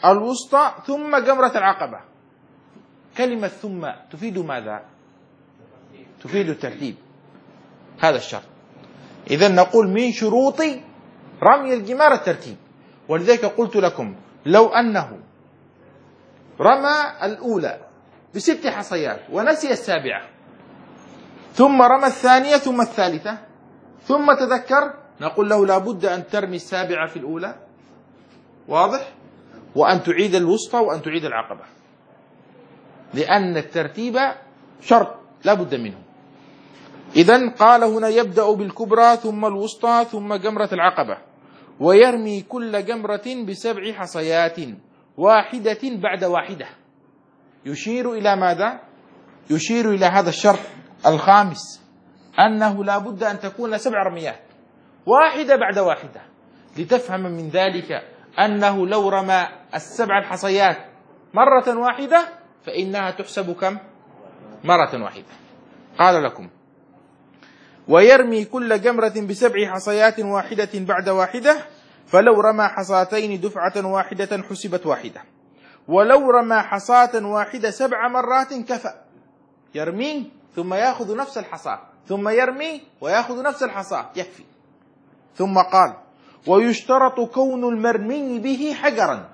الوسطى ثم جمرة العقبة. كلمة ثم تفيد ماذا؟ تفيد الترتيب، هذا الشرط. إذا نقول من شروط رمي الجمار الترتيب. ولذلك قلت لكم لو أنه رمى الأولى بست حصيات ونسي السابعة، ثم رمى الثانية ثم الثالثة، ثم تذكر، نقول له لابد أن ترمي السابعة في الأولى، واضح؟ وأن تعيد الوسطى وأن تعيد العقبة، لأن الترتيب شرط لا بد منه. إذن قال هنا يبدأ بالكبرى ثم الوسطى ثم جمرة العقبة، ويرمي كل جمرة بسبع حصيات واحدة بعد واحدة. يشير إلى ماذا؟ يشير إلى هذا الشرط الخامس، أنه لا بد أن تكون سبع رميات واحدة بعد واحدة، لتفهم من ذلك أنه لو رمى السبع الحصيات مرة واحدة فإنها تحسب كم؟ مرة واحدة. قال لكم ويرمي كل جمرة بسبع حصيات واحدة بعد واحدة، فلو رمى حصاتين دفعة واحدة حسبت واحدة، ولو رمى حصاة واحدة سبع مرات كفى. يرمي ثم يأخذ نفس الحصاة، ثم يرمي ويأخذ نفس الحصاة، يكفي. ثم قال ويشترط كون المرمي به حجرا،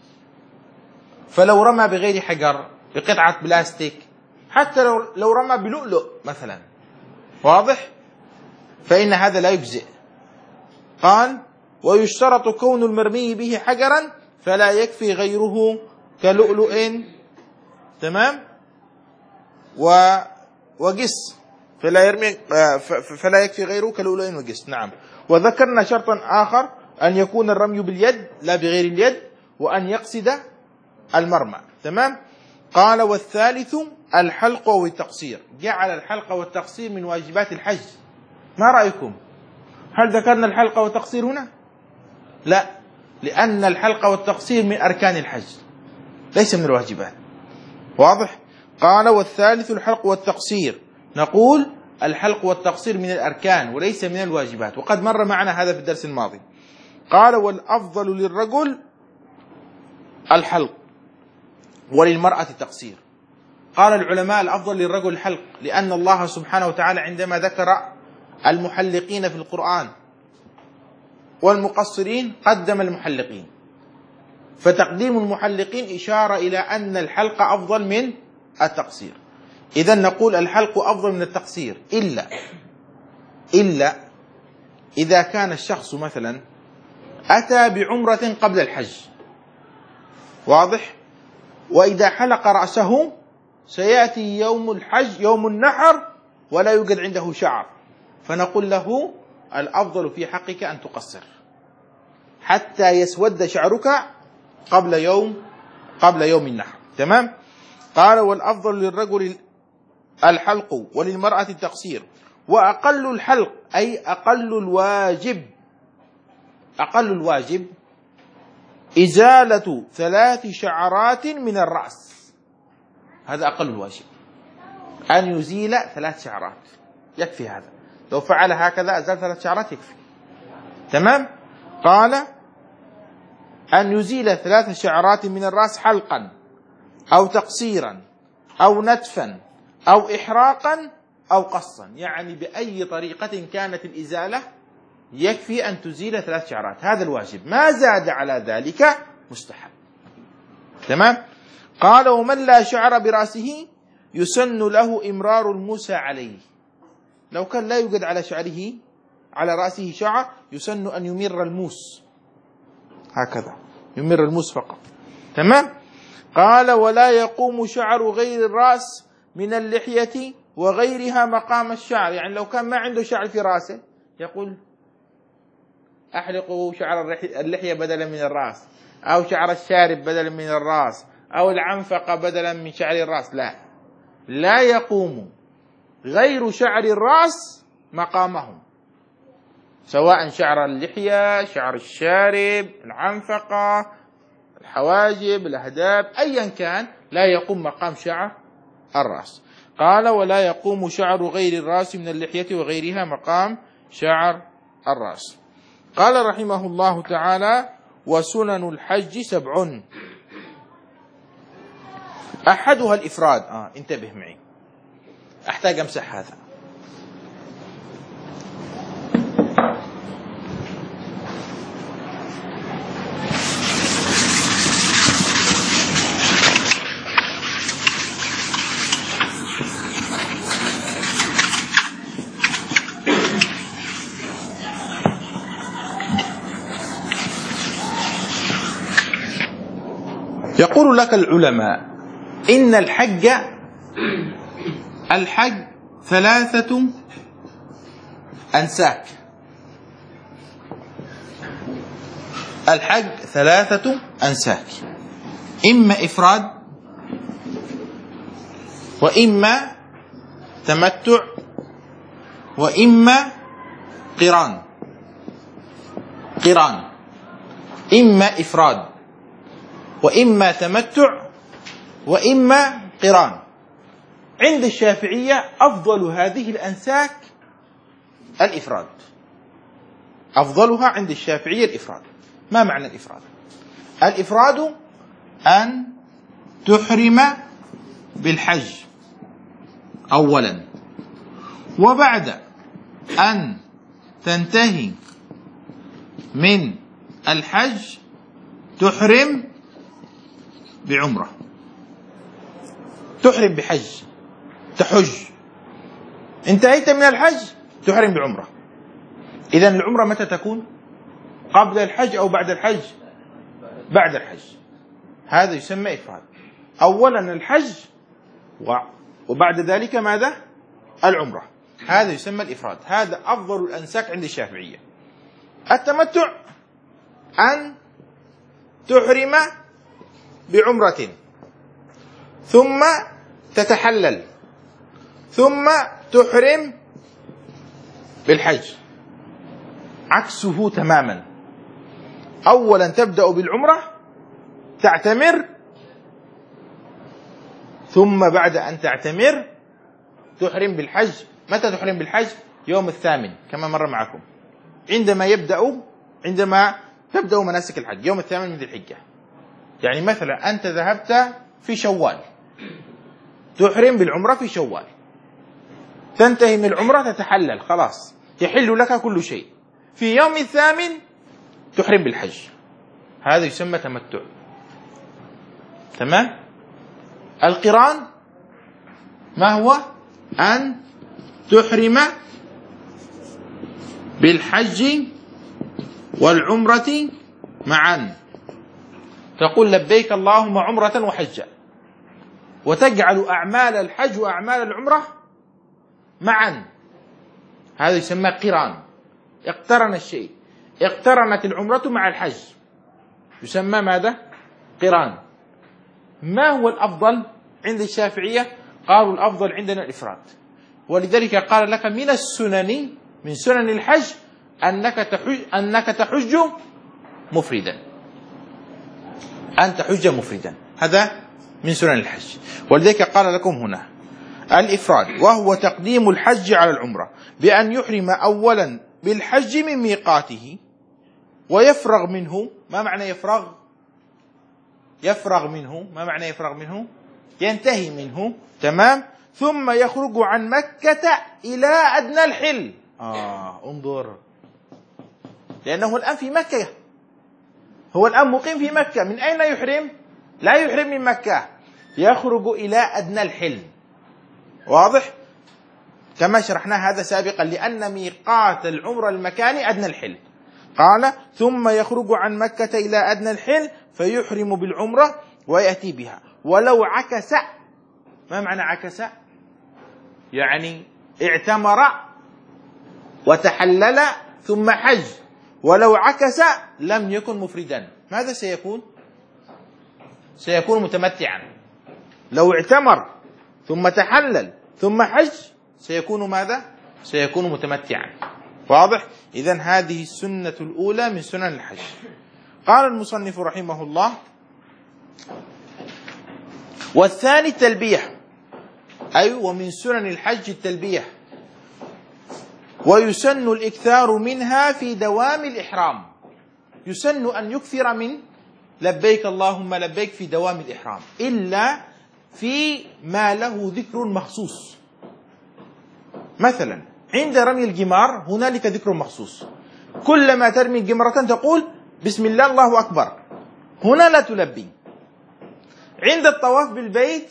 فلو رمى بغير حجر بقطعة بلاستيك، حتى لو لو رمى بلؤلؤ مثلا، واضح؟ فإن هذا لا يجزئ. قال ويشترط كون المرمي به حجرا فلا يكفي غيره كلؤلؤ، تمام، و وقس، فلا يرمي فلا يكفي غيره كلؤلؤ وقس. نعم. وذكرنا شرطا آخر، أن يكون الرمي باليد لا بغير اليد، وأن يقصد المرمى، تمام. قال والثالث الحلق والتقصير، جعل الحلق والتقصير من واجبات الحج. ما رأيكم؟ هل ذكرنا الحلق والتقصير هنا؟ لا، لأن الحلق والتقصير من أركان الحج ليس من الواجبات، واضح؟ قال والثالث الحلق والتقصير، نقول الحلق والتقصير من الأركان وليس من الواجبات، وقد مر معنا هذا في الدرس الماضي. قال والأفضل للرجل الحلق وللمرأة التقصير. قال العلماء الأفضل للرجل الحلق، لأن الله سبحانه وتعالى عندما ذكر المحلقين في القرآن والمقصرين قدم المحلقين، فتقديم المحلقين إشارة إلى أن الحلق أفضل من التقصير. إذن نقول الحلق أفضل من التقصير، إلا إلا إذا كان الشخص مثلا أتى بعمرة قبل الحج، واضح؟ وإذا حلق رأسه سيأتي يوم الحج يوم النحر ولا يوجد عنده شعر، فنقول له الأفضل في حقك أن تقصر حتى يسود شعرك قبل يوم قبل يوم النحر، تمام. قال والأفضل للرجل الحلق وللمرأة التقصير. وأقل الحلق أي أقل الواجب، أقل الواجب إزالة ثلاث شعرات من الرأس، هذا أقل الواجب، أن يزيل ثلاث شعرات، يكفي هذا. لو فعل هكذا أزال ثلاث شعرات يكفي، تمام. قال أن يزيل ثلاث شعرات من الرأس حلقا أو تقصيرا أو نتفا أو إحراقا أو قصا، يعني بأي طريقة كانت الإزالة يكفي أن تزيل ثلاث شعرات، هذا الواجب، ما زاد على ذلك مستحب، تمام. قال ومن لا شعر برأسه يسن له إمرار الموسى عليه، لو كان لا يوجد على شعره على رأسه شعر يسن أن يمر الموس، هكذا يمر الموس فقط، تمام. قال ولا يقوم شعر غير الرأس من اللحية وغيرها مقام الشعر، يعني لو كان ما عنده شعر في رأسه يقول أحلقوا شعر اللحية بدلا من الرأس، أو شعر الشارب بدلا من الرأس، أو العنفقة بدلا من شعر الرأس، لا، لا يقوم غير شعر الرأس مقامهم، سواء شعر اللحية، شعر الشارب، العنفقة، الحواجب، الأهداب، أيا كان لا يقوم مقام شعر الرأس. قال ولا يقوم شعر غير الرأس من اللحية وغيرها مقام شعر الرأس. قال رحمه الله تعالى وسنن الحج سبع، أحدها الإفراد. آه انتبه معي، أحتاج أمسح هذا. يقول لك العلماء إن الحج الحج ثلاثة أنساك. الحج ثلاثة أنساك، إما إفراد، وإما تمتع، وإما قران. قران إما إفراد، وإما تمتع، وإما قران. عند الشافعية أفضل هذه الأنساك الإفراد، أفضلها عند الشافعية الإفراد. ما معنى الإفراد؟ الإفراد أن تحرم بالحج أولا، وبعد أن تنتهي من الحج تحرم بعمرة، تحرم بحج، تحج، انتهيت من الحج تحرم بعمرة. إذن العمرة متى تكون؟ قبل الحج أو بعد الحج؟ بعد الحج. هذا يسمى إفراد. أولا الحج وبعد ذلك ماذا؟ العمرة. هذا يسمى الإفراد. هذا أفضل الأنساك عند الشافعية. التمتع أن تحرم بعمرة ثم تتحلل ثم تحرم بالحج، عكسه تماما. أولا تبدأ بالعمرة، تعتمر، ثم بعد أن تعتمر تحرم بالحج. متى تحرم بالحج؟ يوم الثامن كما مر معكم، عندما يبدأ عندما تبدأ مناسك الحج يوم الثامن من ذي الحجة. يعني مثلا أنت ذهبت في شوال، تحرم بالعمرة في شوال، تنتهي من العمرة تتحلل، خلاص يحل لك كل شيء. في يوم الثامن تحرم بالحج. هذا يسمى تمتع. تمام؟ القران ما هو؟ أن تحرم بالحج والعمرة معا، تقول لبيك اللهم عمرة وحجا، وتجعل أعمال الحج وأعمال العمرة معا. هذا يسمى قران. اقترن الشيء، اقترنت العمرة مع الحج، يسمى ماذا؟ قران. ما هو الأفضل عند الشافعية؟ قالوا الأفضل عندنا الإفراد. ولذلك قال لك من السنن، من سنن الحج أنك تحج, أنك تحج مفردا، أن تحج مفردا. هذا من سنن الحج. ولذلك قال لكم هنا الإفراد، وهو تقديم الحج على العمرة بأن يحرم أولا بالحج من ميقاته ويفرغ منه. ما معنى يفرغ؟ يفرغ منه، ما معنى يفرغ منه؟ ينتهي منه. تمام. ثم يخرج عن مكة إلى أدنى الحل. آه انظر، لأنه الآن في مكة، هو الآن مقيم في مكة. من أين يحرم؟ لا يحرم من مكة، يخرج إلى أدنى الحل. واضح؟ كما شرحنا هذا سابقا، لأن ميقات العمرة المكاني أدنى الحل. قال ثم يخرج عن مكة إلى أدنى الحل فيحرم بالعمرة ويأتي بها ولو عكس. ما معنى عكس؟ يعني اعتمر وتحلل ثم حج، ولو عكس لم يكن مفردا. ماذا سيكون؟ سيكون متمتعا. لو اعتمر ثم تحلل ثم حج سيكون ماذا؟ سيكون متمتعا. واضح؟ إذن هذه السنة الأولى من سنن الحج. قال المصنف رحمه الله: والثاني التلبية، أي ومن سنن الحج التلبية، ويسن الإكثار منها في دوام الإحرام. يسن أن يكثر من لبيك اللهم لبيك في دوام الإحرام، إلا في ما له ذكر مخصوص. مثلا عند رمي الجمار هنالك ذكر مخصوص، كلما ترمي جمرة تقول بسم الله الله أكبر، هنا لا تلبي. عند الطواف بالبيت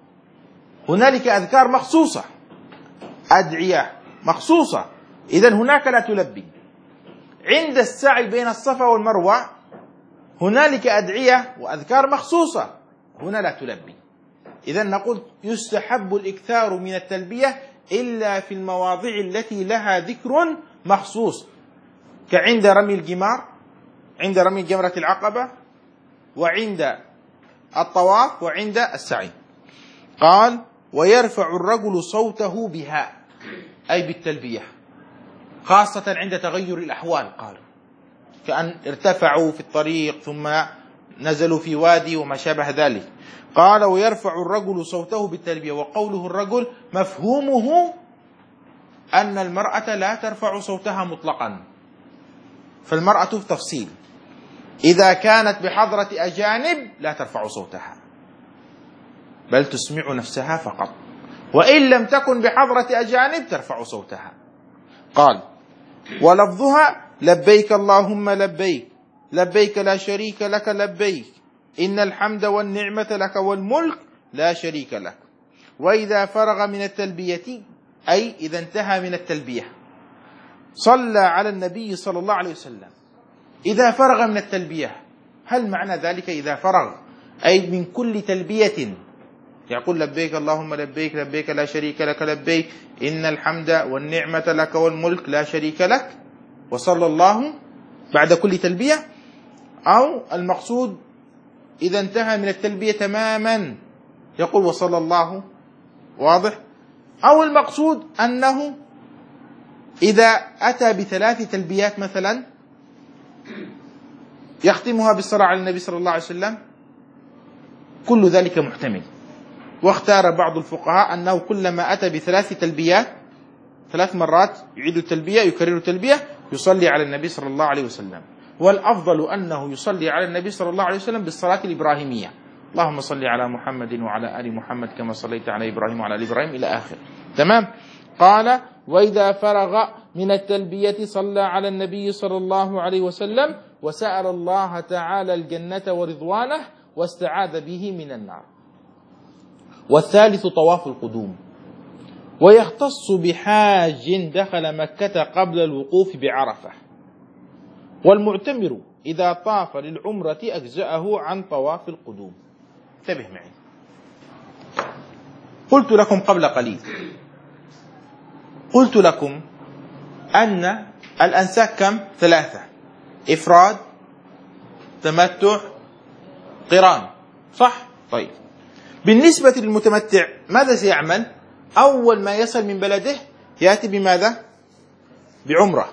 هنالك أذكار مخصوصة، أدعية مخصوصة، إذن هناك لا تلبي. عند السعي بين الصفا والمروة هنالك أدعية وأذكار مخصوصة، هنا لا تلبي. إذن نقول يستحب الإكثار من التلبية إلا في المواضع التي لها ذكر مخصوص، كعند رمي الجمار، عند رمي جمرة العقبة، وعند الطواف، وعند السعي. قال ويرفع الرجل صوته بها، أي بالتلبية، خاصة عند تغير الأحوال. قالوا كأن ارتفعوا في الطريق ثم نزلوا في وادي وما شابه ذلك. قال ويرفع الرجل صوته بالتلبية. وقوله الرجل مفهومه أن المرأة لا ترفع صوتها مطلقا، فالمرأة في تفصيل، إذا كانت بحضرة أجانب لا ترفع صوتها بل تسمع نفسها فقط، وإن لم تكن بحضرة أجانب ترفع صوتها. قال ولفظها لبيك اللهم لبيك لبيك لا شريك لك لبيك إن الحمد والنعمة لك والملك لا شريك لك. وإذا فرغ من التلبية، أي إذا انتهى من التلبية، صلى على النبي صلى الله عليه وسلم. إذا فرغ من التلبية، هل معنى ذلك إذا فرغ أي من كل تلبية يقول لبيك اللهم لبيك لبيك لا شريك لك لبيك إن الحمد والنعمة لك والملك لا شريك لك وصلى الله بعد كل تلبية، أو المقصود إذا انتهى من التلبية تماما يقول وصلى الله؟ واضح؟ أو المقصود أنه إذا أتى بثلاث تلبيات مثلا يختمها بالصلاة على النبي صلى الله عليه وسلم، كل ذلك محتمل. واختار بعض الفقهاء أنه كلما أتى بثلاث تلبيات ثلاث مرات يعيد التلبية يكرر التلبية يصلي على النبي صلى الله عليه وسلم. والأفضل أنه يصلي على النبي صلى الله عليه وسلم بالصلاة الإبراهيمية، اللهم صل على محمد وعلى آل محمد كما صليت على إبراهيم وعلى آل إبراهيم إلى آخر. تمام. قال وإذا فرغ من التلبية صلى على النبي صلى الله عليه وسلم وسأل الله تعالى الجنة ورضوانه واستعاذ به من النار. والثالث طواف القدوم، ويختص بحاج دخل مكة قبل الوقوف بعرفة. والمعتمر إذا طاف للعمرة أجزأه عن طواف القدوم. انتبه معي، قلت لكم قبل قليل قلت لكم أن الأنساك كم؟ ثلاثة: إفراد، تمتع، قران، صح؟ طيب، بالنسبة للمتمتع ماذا سيعمل؟ أول ما يصل من بلده يأتي بماذا؟ بعمرة،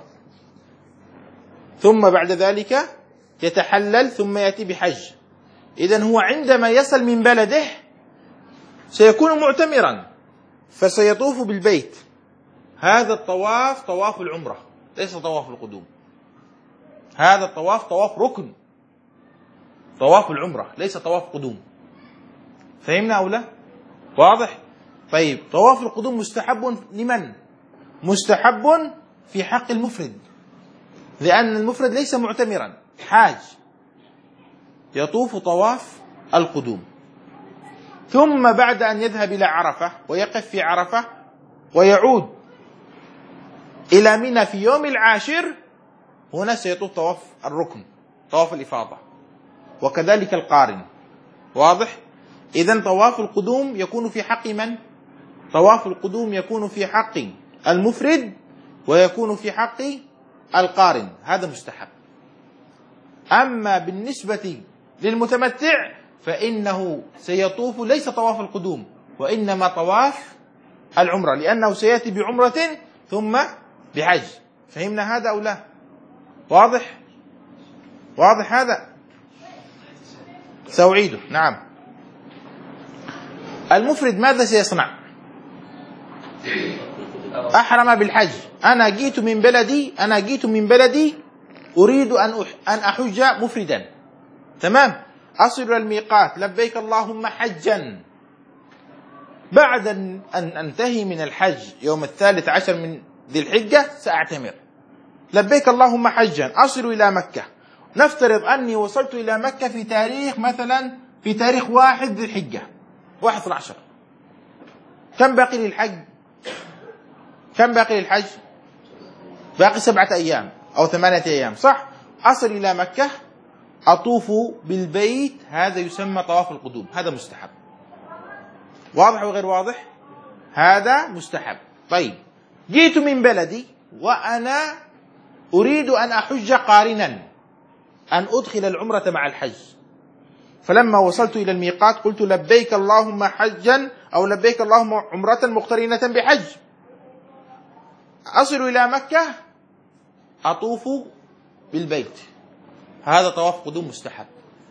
ثم بعد ذلك يتحلل ثم يأتي بحج. إذن هو عندما يصل من بلده سيكون معتمرا فسيطوف بالبيت. هذا الطواف طواف العمرة ليس طواف القدوم، هذا الطواف طواف ركن، طواف العمرة ليس طواف قدوم. فهمنا أو لا؟ واضح؟ طيب، طواف القدوم مستحب لمن؟ مستحب في حق المفرد، لأن المفرد ليس معتمرا، حاج يطوف طواف القدوم. ثم بعد أن يذهب إلى عرفة ويقف في عرفة ويعود إلى منى في يوم العاشر، هنا سيطوف طواف الركن، طواف الإفاضة، وكذلك القارن. واضح؟ إذن طواف القدوم يكون في حق من؟ طواف القدوم يكون في حق المفرد ويكون في حق القارن، هذا مستحب. أما بالنسبة للمتمتع فإنه سيطوف ليس طواف القدوم وإنما طواف العمرة، لأنه سيأتي بعمرة ثم بحج. فهمنا هذا أو لا؟ واضح؟ واضح هذا؟ سأعيده. نعم. المفرد ماذا سيصنع؟ أحرم بالحج، أنا جيت من بلدي أنا جيت من بلدي أريد أن أن أحج مفردا. تمام. أصل الميقات لبيك اللهم حجا، بعد أن أنتهي من الحج يوم الثالث عشر من ذي الحجة سأعتمر، لبيك اللهم حجا، أصل إلى مكة. نفترض أني وصلت إلى مكة في تاريخ مثلا في تاريخ واحد ذي الحجة، واحد في العشر. كم باقي للحج؟ كم باقي للحج؟ باقي سبعة أيام أو ثمانية أيام، صح؟ أصل إلى مكة، أطوف بالبيت، هذا يسمى طواف القدوم، هذا مستحب. واضح وغير واضح؟ هذا مستحب. طيب، جئت من بلدي وأنا أريد أن أحج قارنا، أن أدخل العمرة مع الحج. فلما وصلت إلى الميقات قلت لبيك اللهم حجا أو لبيك اللهم عمرة مقترنة بحج. أصل إلى مكة، أطوف بالبيت، هذا طواف قدوم مستحب.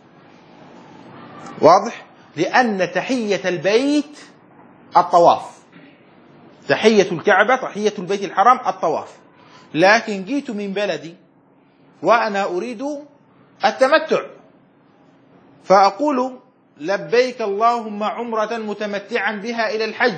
واضح؟ لأن تحية البيت الطواف، تحية الكعبة تحية البيت الحرام الطواف. لكن جئت من بلدي وأنا أريد التمتع، فأقول لبيك اللهم عمرة متمتعا بها إلى الحج.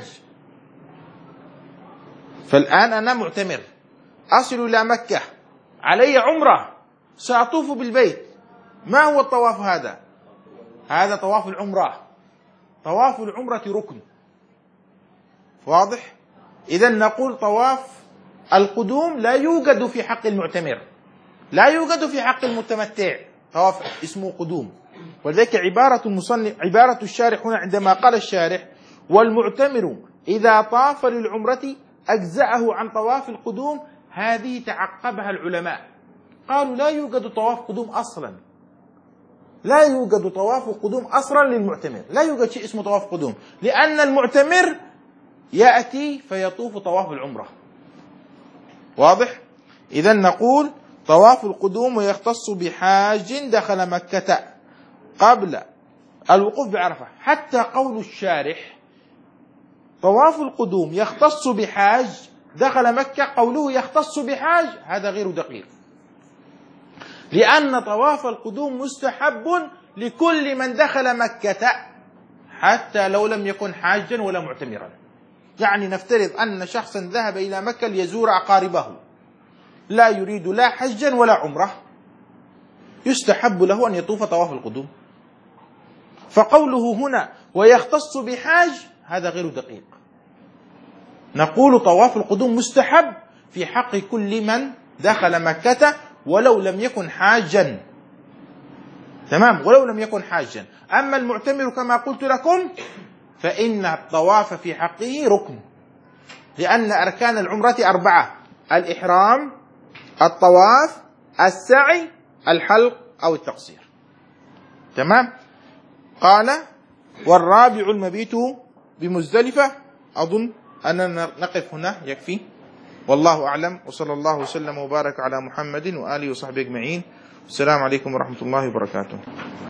فالآن أنا معتمر، أصل إلى مكة، علي عمرة، سأطوف بالبيت. ما هو الطواف هذا؟ هذا طواف العمرة. طواف العمرة ركن. واضح؟ إذا نقول طواف القدوم لا يوجد في حق المعتمر، لا يوجد في حق المتمتع، طواف اسمه قدوم. ولذلك عبارة المصنف، عبارة الشارح هنا عندما قال الشارح: والمعتمر إذا طاف للعمرة أجزأه عن طواف القدوم، هذه تعقبها العلماء، قالوا لا يوجد طواف قدوم أصلا، لا يوجد طواف قدوم أصلا للمعتمر، لا يوجد شيء اسمه طواف قدوم، لأن المعتمر يأتي فيطوف طواف العمرة. واضح؟ إذا نقول طواف القدوم ويختص بحاج دخل مكة قبل الوقوف بعرفة. حتى قول الشارح طواف القدوم يختص بحاج دخل مكة، قوله يختص بحاج هذا غير دقيق، لأن طواف القدوم مستحب لكل من دخل مكة حتى لو لم يكن حاجا ولا معتمرا. يعني نفترض أن شخصا ذهب إلى مكة ليزور أقاربه، لا يريد لا حجا ولا عمرة، يستحب له أن يطوف طواف القدوم. فقوله هنا ويختص بحاج هذا غير دقيق. نقول طواف القدوم مستحب في حق كل من دخل مكة ولو لم يكن حاجا، تمام، ولو لم يكن حاجا. أما المعتمر كما قلت لكم فإن الطواف في حقه ركن، لأن أركان العمرة أربعة: الإحرام، الطواف، السعي، الحلق أو التقصير. تمام. قال: والرابع المبيت بمزدلفة. أظن أننا نقف هنا، يكفي، والله أعلم، وصلى الله وسلم وبارك على محمد وآله وصحبه أجمعين. السلام عليكم ورحمة الله وبركاته.